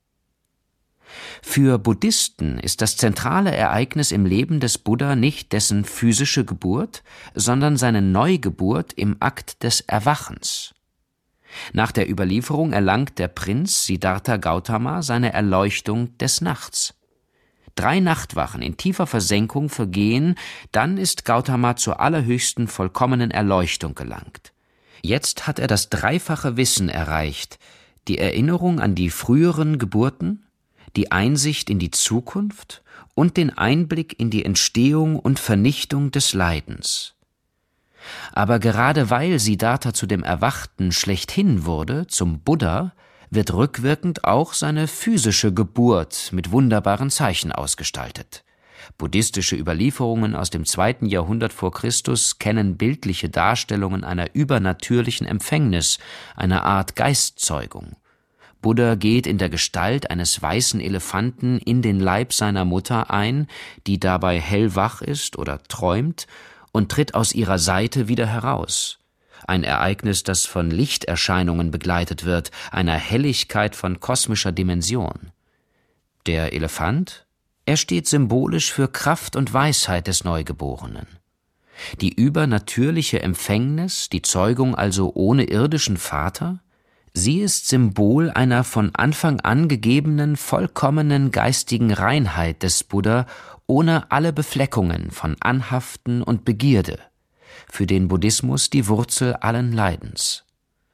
Für Buddhisten ist das zentrale Ereignis im Leben des Buddha nicht dessen physische Geburt, sondern seine Neugeburt im Akt des Erwachens. Nach der Überlieferung erlangt der Prinz Siddhartha Gautama seine Erleuchtung des Nachts. 3 Nachtwachen in tiefer Versenkung vergehen, dann ist Gautama zur allerhöchsten vollkommenen Erleuchtung gelangt. Jetzt hat er das dreifache Wissen erreicht: die Erinnerung an die früheren Geburten, die Einsicht in die Zukunft und den Einblick in die Entstehung und Vernichtung des Leidens. Aber gerade weil Siddhartha zu dem Erwachten schlechthin wurde, zum Buddha, wird rückwirkend auch seine physische Geburt mit wunderbaren Zeichen ausgestaltet. Buddhistische Überlieferungen aus dem 2. Jahrhundert vor Christus kennen bildliche Darstellungen einer übernatürlichen Empfängnis, einer Art Geistzeugung. Buddha geht in der Gestalt eines weißen Elefanten in den Leib seiner Mutter ein, die dabei hellwach ist oder träumt, und tritt aus ihrer Seite wieder heraus. Ein Ereignis, das von Lichterscheinungen begleitet wird, einer Helligkeit von kosmischer Dimension. Der Elefant? Er steht symbolisch für Kraft und Weisheit des Neugeborenen. Die übernatürliche Empfängnis, die Zeugung also ohne irdischen Vater? Sie ist Symbol einer von Anfang an gegebenen, vollkommenen geistigen Reinheit des Buddha, ohne alle Befleckungen von Anhaften und Begierde. Für den Buddhismus die Wurzel allen Leidens.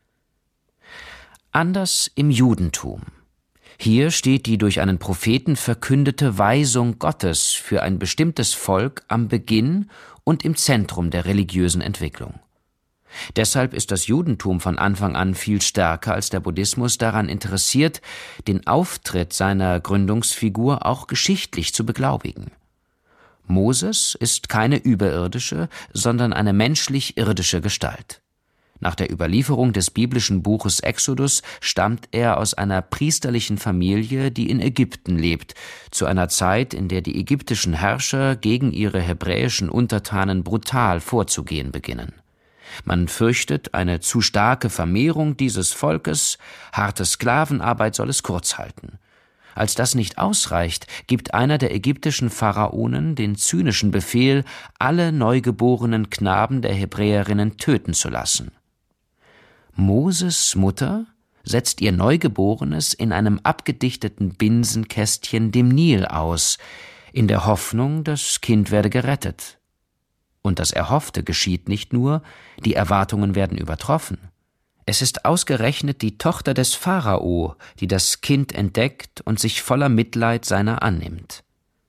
Anders im Judentum. Hier steht die durch einen Propheten verkündete Weisung Gottes für ein bestimmtes Volk am Beginn und im Zentrum der religiösen Entwicklung. Deshalb ist das Judentum von Anfang an viel stärker als der Buddhismus daran interessiert, den Auftritt seiner Gründungsfigur auch geschichtlich zu beglaubigen. Moses ist keine überirdische, sondern eine menschlich-irdische Gestalt. Nach der Überlieferung des biblischen Buches Exodus stammt er aus einer priesterlichen Familie, die in Ägypten lebt, zu einer Zeit, in der die ägyptischen Herrscher gegen ihre hebräischen Untertanen brutal vorzugehen beginnen. Man fürchtet eine zu starke Vermehrung dieses Volkes, harte Sklavenarbeit soll es kurz halten. Als das nicht ausreicht, gibt einer der ägyptischen Pharaonen den zynischen Befehl, alle neugeborenen Knaben der Hebräerinnen töten zu lassen. Moses' Mutter setzt ihr Neugeborenes in einem abgedichteten Binsenkästchen dem Nil aus, in der Hoffnung, das Kind werde gerettet. Und das Erhoffte geschieht nicht nur, die Erwartungen werden übertroffen. Es ist ausgerechnet die Tochter des Pharao, die das Kind entdeckt und sich voller Mitleid seiner annimmt.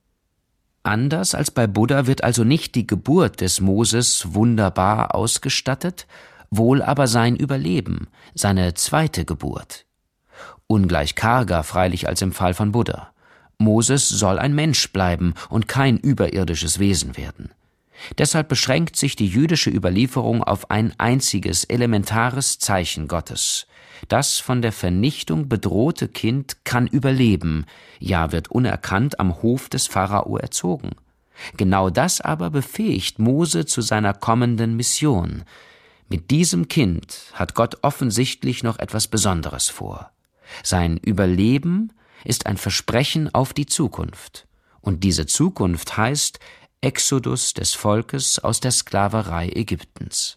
Anders als bei Buddha wird also nicht die Geburt des Moses wunderbar ausgestattet, wohl aber sein Überleben, seine zweite Geburt. Ungleich karger freilich als im Fall von Buddha. Moses soll ein Mensch bleiben und kein überirdisches Wesen werden. Deshalb beschränkt sich die jüdische Überlieferung auf ein einziges elementares Zeichen Gottes. Das von der Vernichtung bedrohte Kind kann überleben, ja wird unerkannt am Hof des Pharao erzogen. Genau das aber befähigt Mose zu seiner kommenden Mission. Mit diesem Kind hat Gott offensichtlich noch etwas Besonderes vor. Sein Überleben ist ein Versprechen auf die Zukunft. Und diese Zukunft heißt Exodus des Volkes aus der Sklaverei Ägyptens.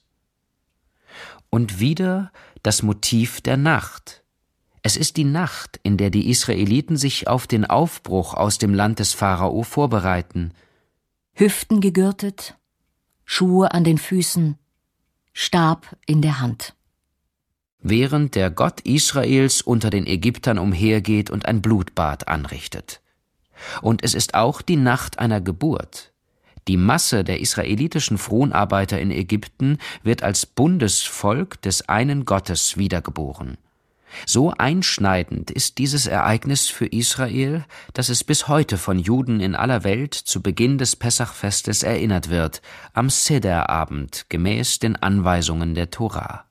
Und wieder das Motiv der Nacht. Es ist die Nacht, in der die Israeliten sich auf den Aufbruch aus dem Land des Pharao vorbereiten. Hüften gegürtet, Schuhe an den Füßen, Stab in der Hand. Während der Gott Israels unter den Ägyptern umhergeht und ein Blutbad anrichtet. Und es ist auch die Nacht einer Geburt. Die Masse der israelitischen Fronarbeiter in Ägypten wird als Bundesvolk des einen Gottes wiedergeboren. So einschneidend ist dieses Ereignis für Israel, dass es bis heute von Juden in aller Welt zu Beginn des Pessachfestes erinnert wird, am Seder-Abend gemäß den Anweisungen der Tora.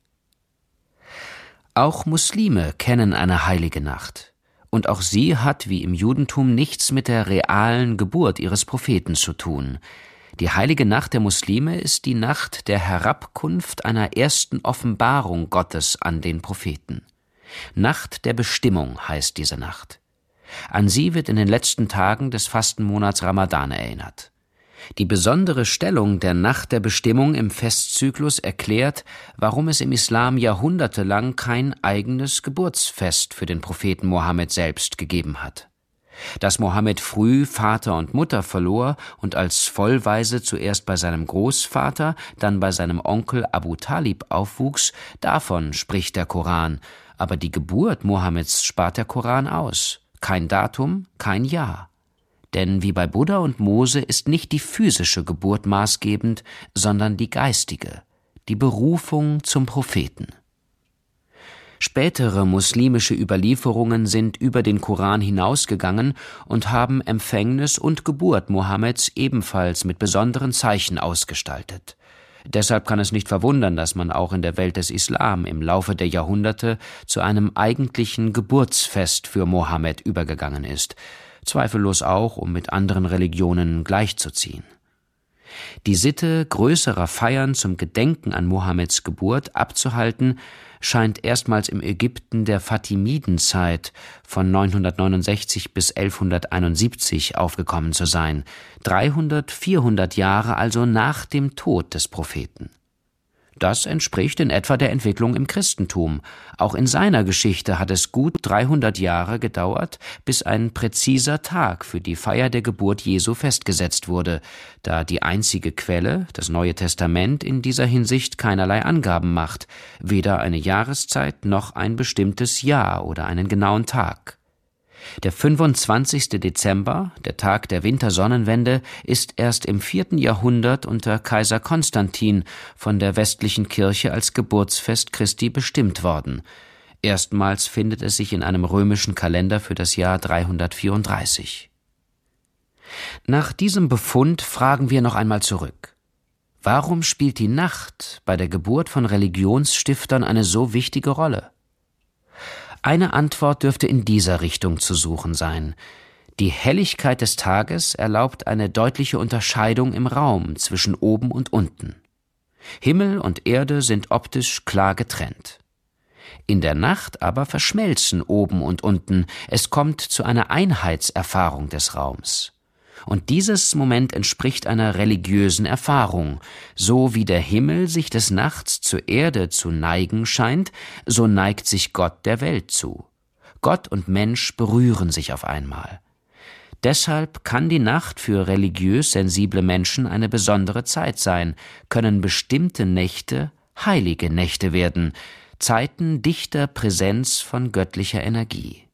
Auch Muslime kennen eine heilige Nacht. Und auch sie hat wie im Judentum nichts mit der realen Geburt ihres Propheten zu tun. Die heilige Nacht der Muslime ist die Nacht der Herabkunft einer ersten Offenbarung Gottes an den Propheten. Nacht der Bestimmung heißt diese Nacht. An sie wird in den letzten Tagen des Fastenmonats Ramadan erinnert. Die besondere Stellung der Nacht der Bestimmung im Festzyklus erklärt, warum es im Islam jahrhundertelang kein eigenes Geburtsfest für den Propheten Mohammed selbst gegeben hat. Dass Mohammed früh Vater und Mutter verlor und als Vollwaise zuerst bei seinem Großvater, dann bei seinem Onkel Abu Talib aufwuchs, davon spricht der Koran, aber die Geburt Mohammeds spart der Koran aus. Kein Datum, kein Jahr. Denn wie bei Buddha und Mose ist nicht die physische Geburt maßgebend, sondern die geistige, die Berufung zum Propheten. Spätere muslimische Überlieferungen sind über den Koran hinausgegangen und haben Empfängnis und Geburt Mohammeds ebenfalls mit besonderen Zeichen ausgestaltet. Deshalb kann es nicht verwundern, dass man auch in der Welt des Islam im Laufe der Jahrhunderte zu einem eigentlichen Geburtsfest für Mohammed übergegangen ist, zweifellos auch, um mit anderen Religionen gleichzuziehen. Die Sitte größerer Feiern zum Gedenken an Mohammeds Geburt abzuhalten, scheint erstmals im Ägypten der Fatimidenzeit von 969 bis 1171 aufgekommen zu sein, 400 Jahre also nach dem Tod des Propheten. Das entspricht in etwa der Entwicklung im Christentum. Auch in seiner Geschichte hat es gut 300 Jahre gedauert, bis ein präziser Tag für die Feier der Geburt Jesu festgesetzt wurde, da die einzige Quelle, das Neue Testament, in dieser Hinsicht keinerlei Angaben macht, weder eine Jahreszeit noch ein bestimmtes Jahr oder einen genauen Tag. Der 25. Dezember, der Tag der Wintersonnenwende, ist erst im 4. Jahrhundert unter Kaiser Konstantin von der westlichen Kirche als Geburtsfest Christi bestimmt worden. Erstmals findet es sich in einem römischen Kalender für das Jahr 334. Nach diesem Befund fragen wir noch einmal zurück. Warum spielt die Nacht bei der Geburt von Religionsstiftern eine so wichtige Rolle? Eine Antwort dürfte in dieser Richtung zu suchen sein. Die Helligkeit des Tages erlaubt eine deutliche Unterscheidung im Raum zwischen oben und unten. Himmel und Erde sind optisch klar getrennt. In der Nacht aber verschmelzen oben und unten, es kommt zu einer Einheitserfahrung des Raums. Und dieses Moment entspricht einer religiösen Erfahrung. So wie der Himmel sich des Nachts zur Erde zu neigen scheint, so neigt sich Gott der Welt zu. Gott und Mensch berühren sich auf einmal. Deshalb kann die Nacht für religiös sensible Menschen eine besondere Zeit sein, können bestimmte Nächte heilige Nächte werden, Zeiten dichter Präsenz von göttlicher Energie.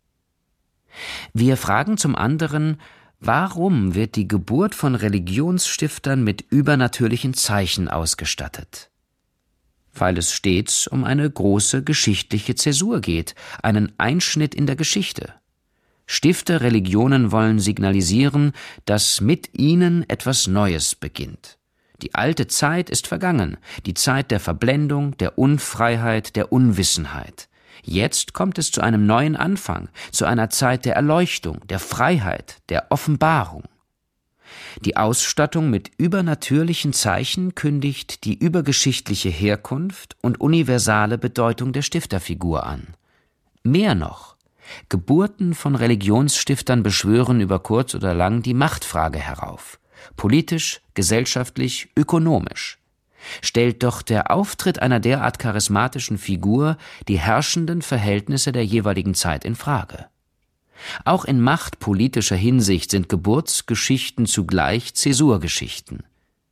Wir fragen zum anderen, warum wird die Geburt von Religionsstiftern mit übernatürlichen Zeichen ausgestattet? Weil es stets um eine große geschichtliche Zäsur geht, einen Einschnitt in der Geschichte. Stifterreligionen wollen signalisieren, dass mit ihnen etwas Neues beginnt. Die alte Zeit ist vergangen, die Zeit der Verblendung, der Unfreiheit, der Unwissenheit. Jetzt kommt es zu einem neuen Anfang, zu einer Zeit der Erleuchtung, der Freiheit, der Offenbarung. Die Ausstattung mit übernatürlichen Zeichen kündigt die übergeschichtliche Herkunft und universale Bedeutung der Stifterfigur an. Mehr noch, Geburten von Religionsstiftern beschwören über kurz oder lang die Machtfrage herauf, politisch, gesellschaftlich, ökonomisch. Stellt doch der Auftritt einer derart charismatischen Figur die herrschenden Verhältnisse der jeweiligen Zeit in Frage. Auch in machtpolitischer Hinsicht sind Geburtsgeschichten zugleich Zäsurgeschichten.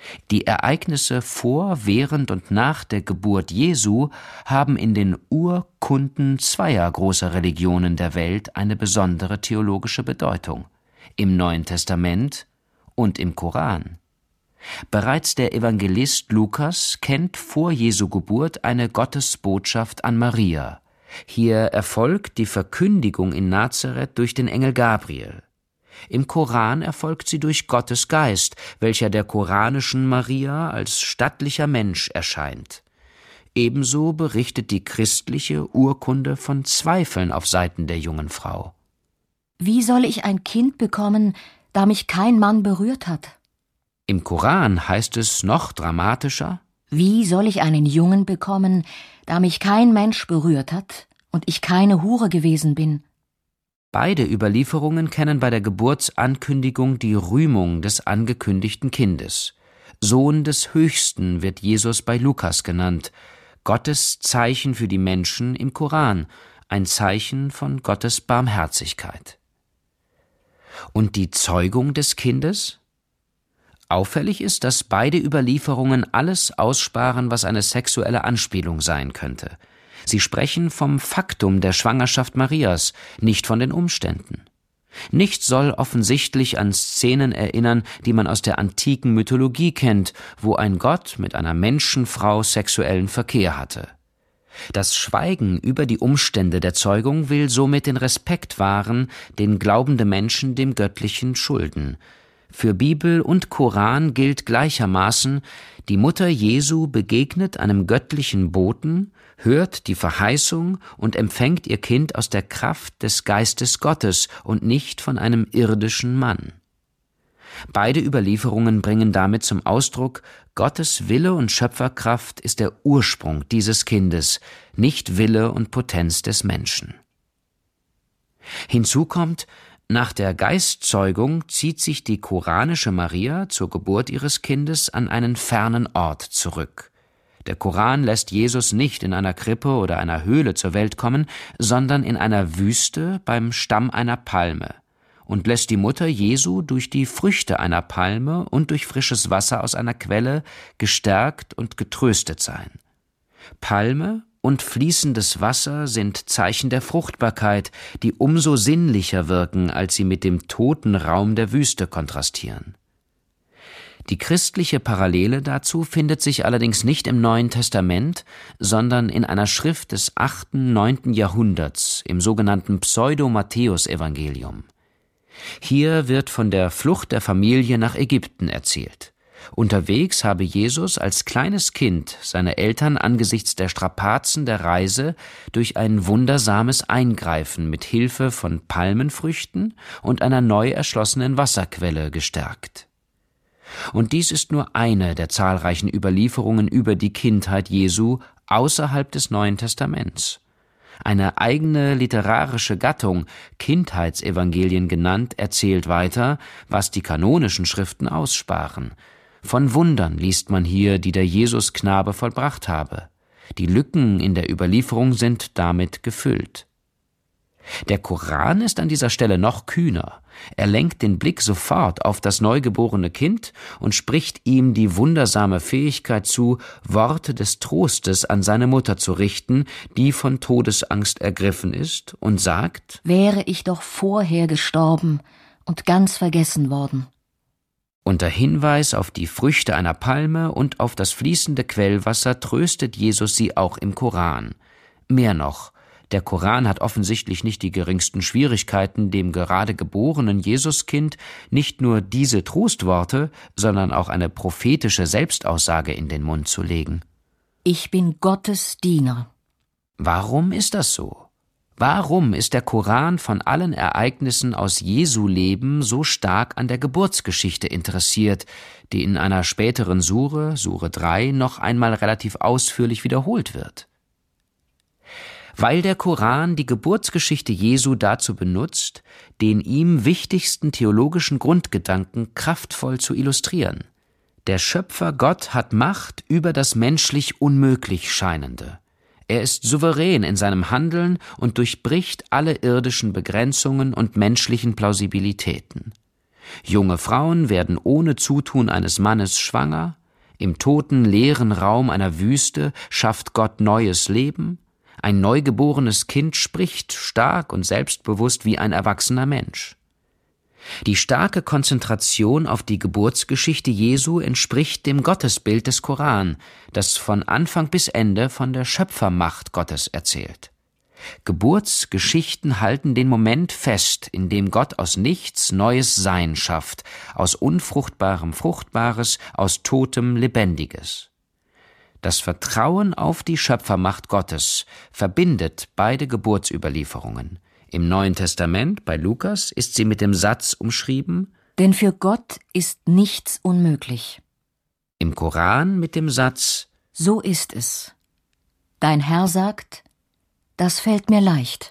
Die Ereignisse vor, während und nach der Geburt Jesu haben in den Urkunden zweier großer Religionen der Welt eine besondere theologische Bedeutung: im Neuen Testament und im Koran. Bereits der Evangelist Lukas kennt vor Jesu Geburt eine Gottesbotschaft an Maria. Hier erfolgt die Verkündigung in Nazareth durch den Engel Gabriel. Im Koran erfolgt sie durch Gottes Geist, welcher der koranischen Maria als stattlicher Mensch erscheint. Ebenso berichtet die christliche Urkunde von Zweifeln auf Seiten der jungen Frau. Wie soll ich ein Kind bekommen, da mich kein Mann berührt hat? Im Koran heißt es noch dramatischer: Wie soll ich einen Jungen bekommen, da mich kein Mensch berührt hat und ich keine Hure gewesen bin? Beide Überlieferungen kennen bei der Geburtsankündigung die Rühmung des angekündigten Kindes. Sohn des Höchsten wird Jesus bei Lukas genannt, Gottes Zeichen für die Menschen im Koran, ein Zeichen von Gottes Barmherzigkeit. Und die Zeugung des Kindes? Auffällig ist, dass beide Überlieferungen alles aussparen, was eine sexuelle Anspielung sein könnte. Sie sprechen vom Faktum der Schwangerschaft Marias, nicht von den Umständen. Nichts soll offensichtlich an Szenen erinnern, die man aus der antiken Mythologie kennt, wo ein Gott mit einer Menschenfrau sexuellen Verkehr hatte. Das Schweigen über die Umstände der Zeugung will somit den Respekt wahren, den glaubende Menschen dem Göttlichen schulden. Für Bibel und Koran gilt gleichermaßen: Die Mutter Jesu begegnet einem göttlichen Boten, hört die Verheißung und empfängt ihr Kind aus der Kraft des Geistes Gottes und nicht von einem irdischen Mann. Beide Überlieferungen bringen damit zum Ausdruck: Gottes Wille und Schöpferkraft ist der Ursprung dieses Kindes, nicht Wille und Potenz des Menschen. Hinzu kommt: Nach der Geistzeugung zieht sich die koranische Maria zur Geburt ihres Kindes an einen fernen Ort zurück. Der Koran lässt Jesus nicht in einer Krippe oder einer Höhle zur Welt kommen, sondern in einer Wüste beim Stamm einer Palme, und lässt die Mutter Jesu durch die Früchte einer Palme und durch frisches Wasser aus einer Quelle gestärkt und getröstet sein. Palme und fließendes Wasser sind Zeichen der Fruchtbarkeit, die umso sinnlicher wirken, als sie mit dem toten Raum der Wüste kontrastieren. Die christliche Parallele dazu findet sich allerdings nicht im Neuen Testament, sondern in einer Schrift des 8. / 9. Jahrhunderts, im sogenannten Pseudo-Matthäus-Evangelium. Hier wird von der Flucht der Familie nach Ägypten erzählt. Unterwegs habe Jesus als kleines Kind seine Eltern angesichts der Strapazen der Reise durch ein wundersames Eingreifen mit Hilfe von Palmenfrüchten und einer neu erschlossenen Wasserquelle gestärkt. Und dies ist nur eine der zahlreichen Überlieferungen über die Kindheit Jesu außerhalb des Neuen Testaments. Eine eigene literarische Gattung, Kindheitsevangelien genannt, erzählt weiter, was die kanonischen Schriften aussparen. Von Wundern liest man hier, die der Jesusknabe vollbracht habe. Die Lücken in der Überlieferung sind damit gefüllt. Der Koran ist an dieser Stelle noch kühner. Er lenkt den Blick sofort auf das neugeborene Kind und spricht ihm die wundersame Fähigkeit zu, Worte des Trostes an seine Mutter zu richten, die von Todesangst ergriffen ist, und sagt: Wäre ich doch vorher gestorben und ganz vergessen worden. Unter Hinweis auf die Früchte einer Palme und auf das fließende Quellwasser tröstet Jesus sie auch im Koran. Mehr noch: Der Koran hat offensichtlich nicht die geringsten Schwierigkeiten, dem gerade geborenen Jesuskind nicht nur diese Trostworte, sondern auch eine prophetische Selbstaussage in den Mund zu legen. Ich bin Gottes Diener. Warum ist das so? Warum ist der Koran von allen Ereignissen aus Jesu Leben so stark an der Geburtsgeschichte interessiert, die in einer späteren Sure, Sure 3, noch einmal relativ ausführlich wiederholt wird? Weil der Koran die Geburtsgeschichte Jesu dazu benutzt, den ihm wichtigsten theologischen Grundgedanken kraftvoll zu illustrieren. Der Schöpfer Gott hat Macht über das menschlich unmöglich Scheinende. Er ist souverän in seinem Handeln und durchbricht alle irdischen Begrenzungen und menschlichen Plausibilitäten. Junge Frauen werden ohne Zutun eines Mannes schwanger, im toten, leeren Raum einer Wüste schafft Gott neues Leben, ein neugeborenes Kind spricht stark und selbstbewusst wie ein erwachsener Mensch. Die starke Konzentration auf die Geburtsgeschichte Jesu entspricht dem Gottesbild des Koran, das von Anfang bis Ende von der Schöpfermacht Gottes erzählt. Geburtsgeschichten halten den Moment fest, in dem Gott aus nichts neues Sein schafft, aus Unfruchtbarem Fruchtbares, aus Totem Lebendiges. Das Vertrauen auf die Schöpfermacht Gottes verbindet beide Geburtsüberlieferungen. Im Neuen Testament, bei Lukas, ist sie mit dem Satz umschrieben: Denn für Gott ist nichts unmöglich. Im Koran mit dem Satz: So ist es. Dein Herr sagt: Das fällt mir leicht.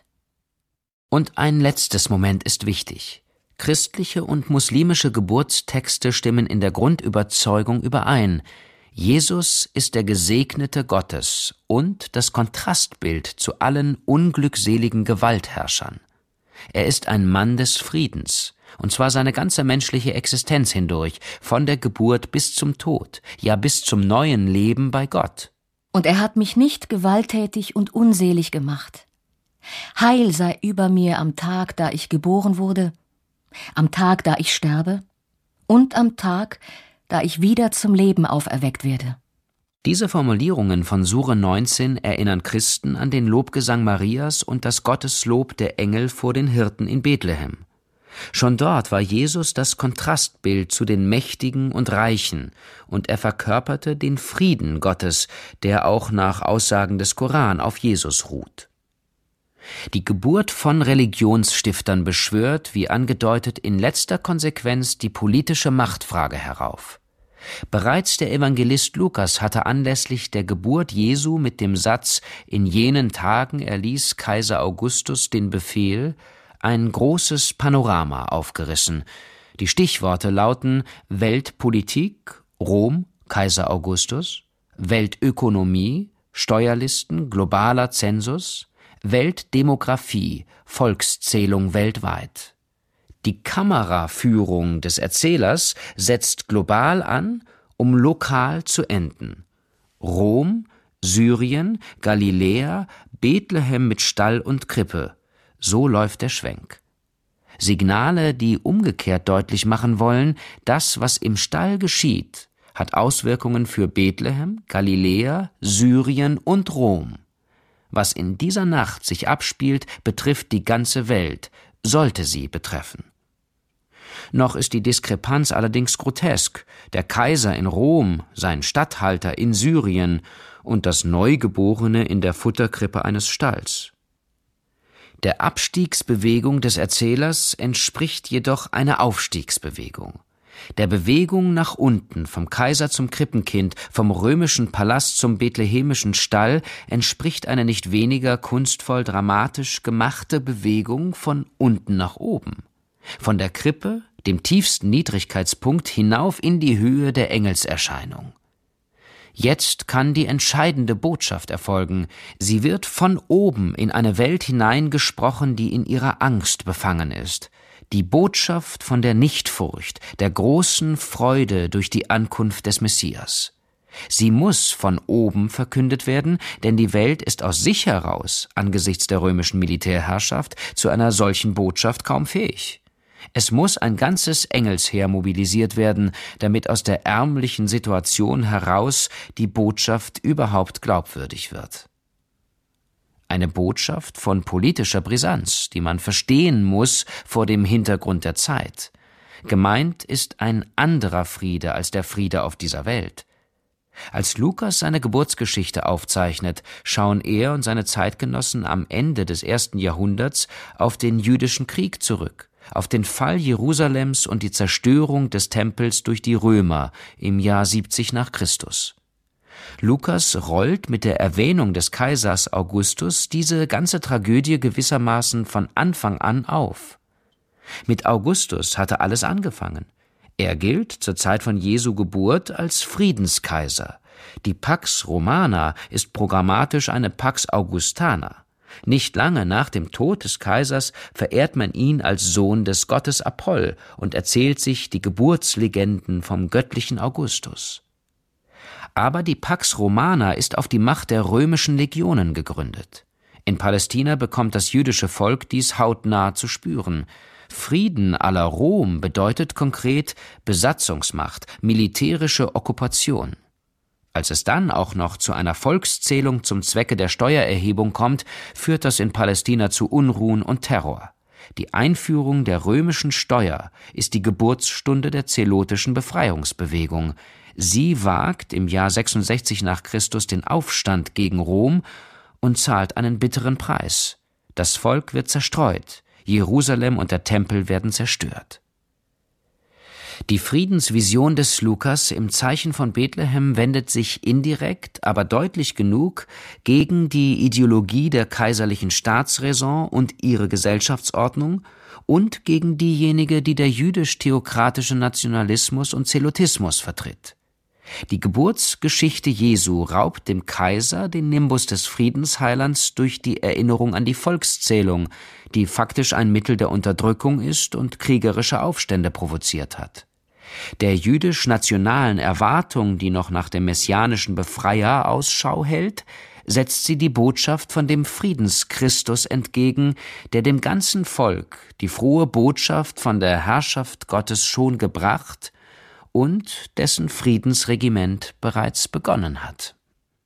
Und ein letztes Moment ist wichtig. Christliche und muslimische Geburtstexte stimmen in der Grundüberzeugung überein. Jesus ist der Gesegnete Gottes und das Kontrastbild zu allen unglückseligen Gewaltherrschern. Er ist ein Mann des Friedens, und zwar seine ganze menschliche Existenz hindurch, von der Geburt bis zum Tod, ja bis zum neuen Leben bei Gott. Und er hat mich nicht gewalttätig und unselig gemacht. Heil sei über mir am Tag, da ich geboren wurde, am Tag, da ich sterbe und am Tag, da ich wieder zum Leben auferweckt werde. Diese Formulierungen von Sure 19 erinnern Christen an den Lobgesang Marias und das Gotteslob der Engel vor den Hirten in Bethlehem. Schon dort war Jesus das Kontrastbild zu den Mächtigen und Reichen, und er verkörperte den Frieden Gottes, der auch nach Aussagen des Koran auf Jesus ruht. Die Geburt von Religionsstiftern beschwört, wie angedeutet, in letzter Konsequenz die politische Machtfrage herauf. Bereits der Evangelist Lukas hatte anlässlich der Geburt Jesu mit dem Satz »In jenen Tagen erließ Kaiser Augustus den Befehl« ein großes Panorama aufgerissen. Die Stichworte lauten Weltpolitik, Rom, Kaiser Augustus, Weltökonomie, Steuerlisten, globaler Zensus, Weltdemographie, Volkszählung weltweit. Die Kameraführung des Erzählers setzt global an, um lokal zu enden. Rom, Syrien, Galiläa, Bethlehem mit Stall und Krippe. So läuft der Schwenk. Signale, die umgekehrt deutlich machen wollen, das, was im Stall geschieht, hat Auswirkungen für Bethlehem, Galiläa, Syrien und Rom. Was in dieser Nacht sich abspielt, betrifft die ganze Welt, sollte sie betreffen. Noch ist die Diskrepanz allerdings grotesk. Der Kaiser in Rom, sein Statthalter in Syrien und das Neugeborene in der Futterkrippe eines Stalls. Der Abstiegsbewegung des Erzählers entspricht jedoch eine Aufstiegsbewegung. Der Bewegung nach unten, vom Kaiser zum Krippenkind, vom römischen Palast zum bethlehemischen Stall, entspricht eine nicht weniger kunstvoll dramatisch gemachte Bewegung von unten nach oben. Von der Krippe, dem tiefsten Niedrigkeitspunkt, hinauf in die Höhe der Engelserscheinung. Jetzt kann die entscheidende Botschaft erfolgen. Sie wird von oben in eine Welt hineingesprochen, die in ihrer Angst befangen ist. Die Botschaft von der Nichtfurcht, der großen Freude durch die Ankunft des Messias. Sie muss von oben verkündet werden, denn die Welt ist aus sich heraus, angesichts der römischen Militärherrschaft, zu einer solchen Botschaft kaum fähig. Es muss ein ganzes Engelsheer mobilisiert werden, damit aus der ärmlichen Situation heraus die Botschaft überhaupt glaubwürdig wird. Eine Botschaft von politischer Brisanz, die man verstehen muss vor dem Hintergrund der Zeit. Gemeint ist ein anderer Friede als der Friede auf dieser Welt. Als Lukas seine Geburtsgeschichte aufzeichnet, schauen er und seine Zeitgenossen am Ende des 1. Jahrhunderts auf den jüdischen Krieg zurück, auf den Fall Jerusalems und die Zerstörung des Tempels durch die Römer im Jahr 70 nach Christus. Lukas rollt mit der Erwähnung des Kaisers Augustus diese ganze Tragödie gewissermaßen von Anfang an auf. Mit Augustus hatte alles angefangen. Er gilt zur Zeit von Jesu Geburt als Friedenskaiser. Die Pax Romana ist programmatisch eine Pax Augustana. Nicht lange nach dem Tod des Kaisers verehrt man ihn als Sohn des Gottes Apoll und erzählt sich die Geburtslegenden vom göttlichen Augustus. Aber die Pax Romana ist auf die Macht der römischen Legionen gegründet. In Palästina bekommt das jüdische Volk dies hautnah zu spüren. Frieden à la Rom bedeutet konkret Besatzungsmacht, militärische Okkupation. Als es dann auch noch zu einer Volkszählung zum Zwecke der Steuererhebung kommt, führt das in Palästina zu Unruhen und Terror. Die Einführung der römischen Steuer ist die Geburtsstunde der zelotischen Befreiungsbewegung. Sie wagt im Jahr 66 nach Christus den Aufstand gegen Rom und zahlt einen bitteren Preis. Das Volk wird zerstreut, Jerusalem und der Tempel werden zerstört. Die Friedensvision des Lukas im Zeichen von Bethlehem wendet sich indirekt, aber deutlich genug gegen die Ideologie der kaiserlichen Staatsräson und ihre Gesellschaftsordnung und gegen diejenige, die der jüdisch-theokratische Nationalismus und Zelotismus vertritt. Die Geburtsgeschichte Jesu raubt dem Kaiser den Nimbus des Friedensheilands durch die Erinnerung an die Volkszählung, die faktisch ein Mittel der Unterdrückung ist und kriegerische Aufstände provoziert hat. Der jüdisch-nationalen Erwartung, die noch nach dem messianischen Befreier Ausschau hält, setzt sie die Botschaft von dem Friedenschristus entgegen, der dem ganzen Volk die frohe Botschaft von der Herrschaft Gottes schon gebracht und dessen Friedensregiment bereits begonnen hat.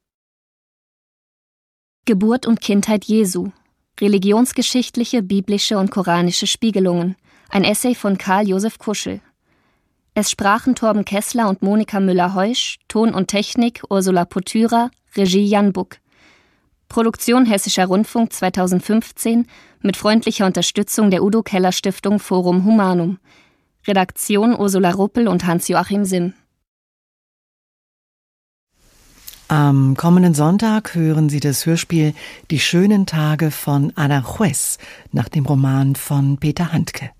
Geburt und Kindheit Jesu. Religionsgeschichtliche, biblische und koranische Spiegelungen. Ein Essay von Karl Josef Kuschel. Es sprachen Torben Kessler und Monika Müller-Heusch, Ton und Technik Ursula Potüra, Regie Jan Buck. Produktion Hessischer Rundfunk 2015 mit freundlicher Unterstützung der Udo Keller Stiftung Forum Humanum. Redaktion Ursula Ruppel und Hans-Joachim Simm. Am kommenden Sonntag hören Sie das Hörspiel Die schönen Tage von Aranjuez nach dem Roman von Peter Handke.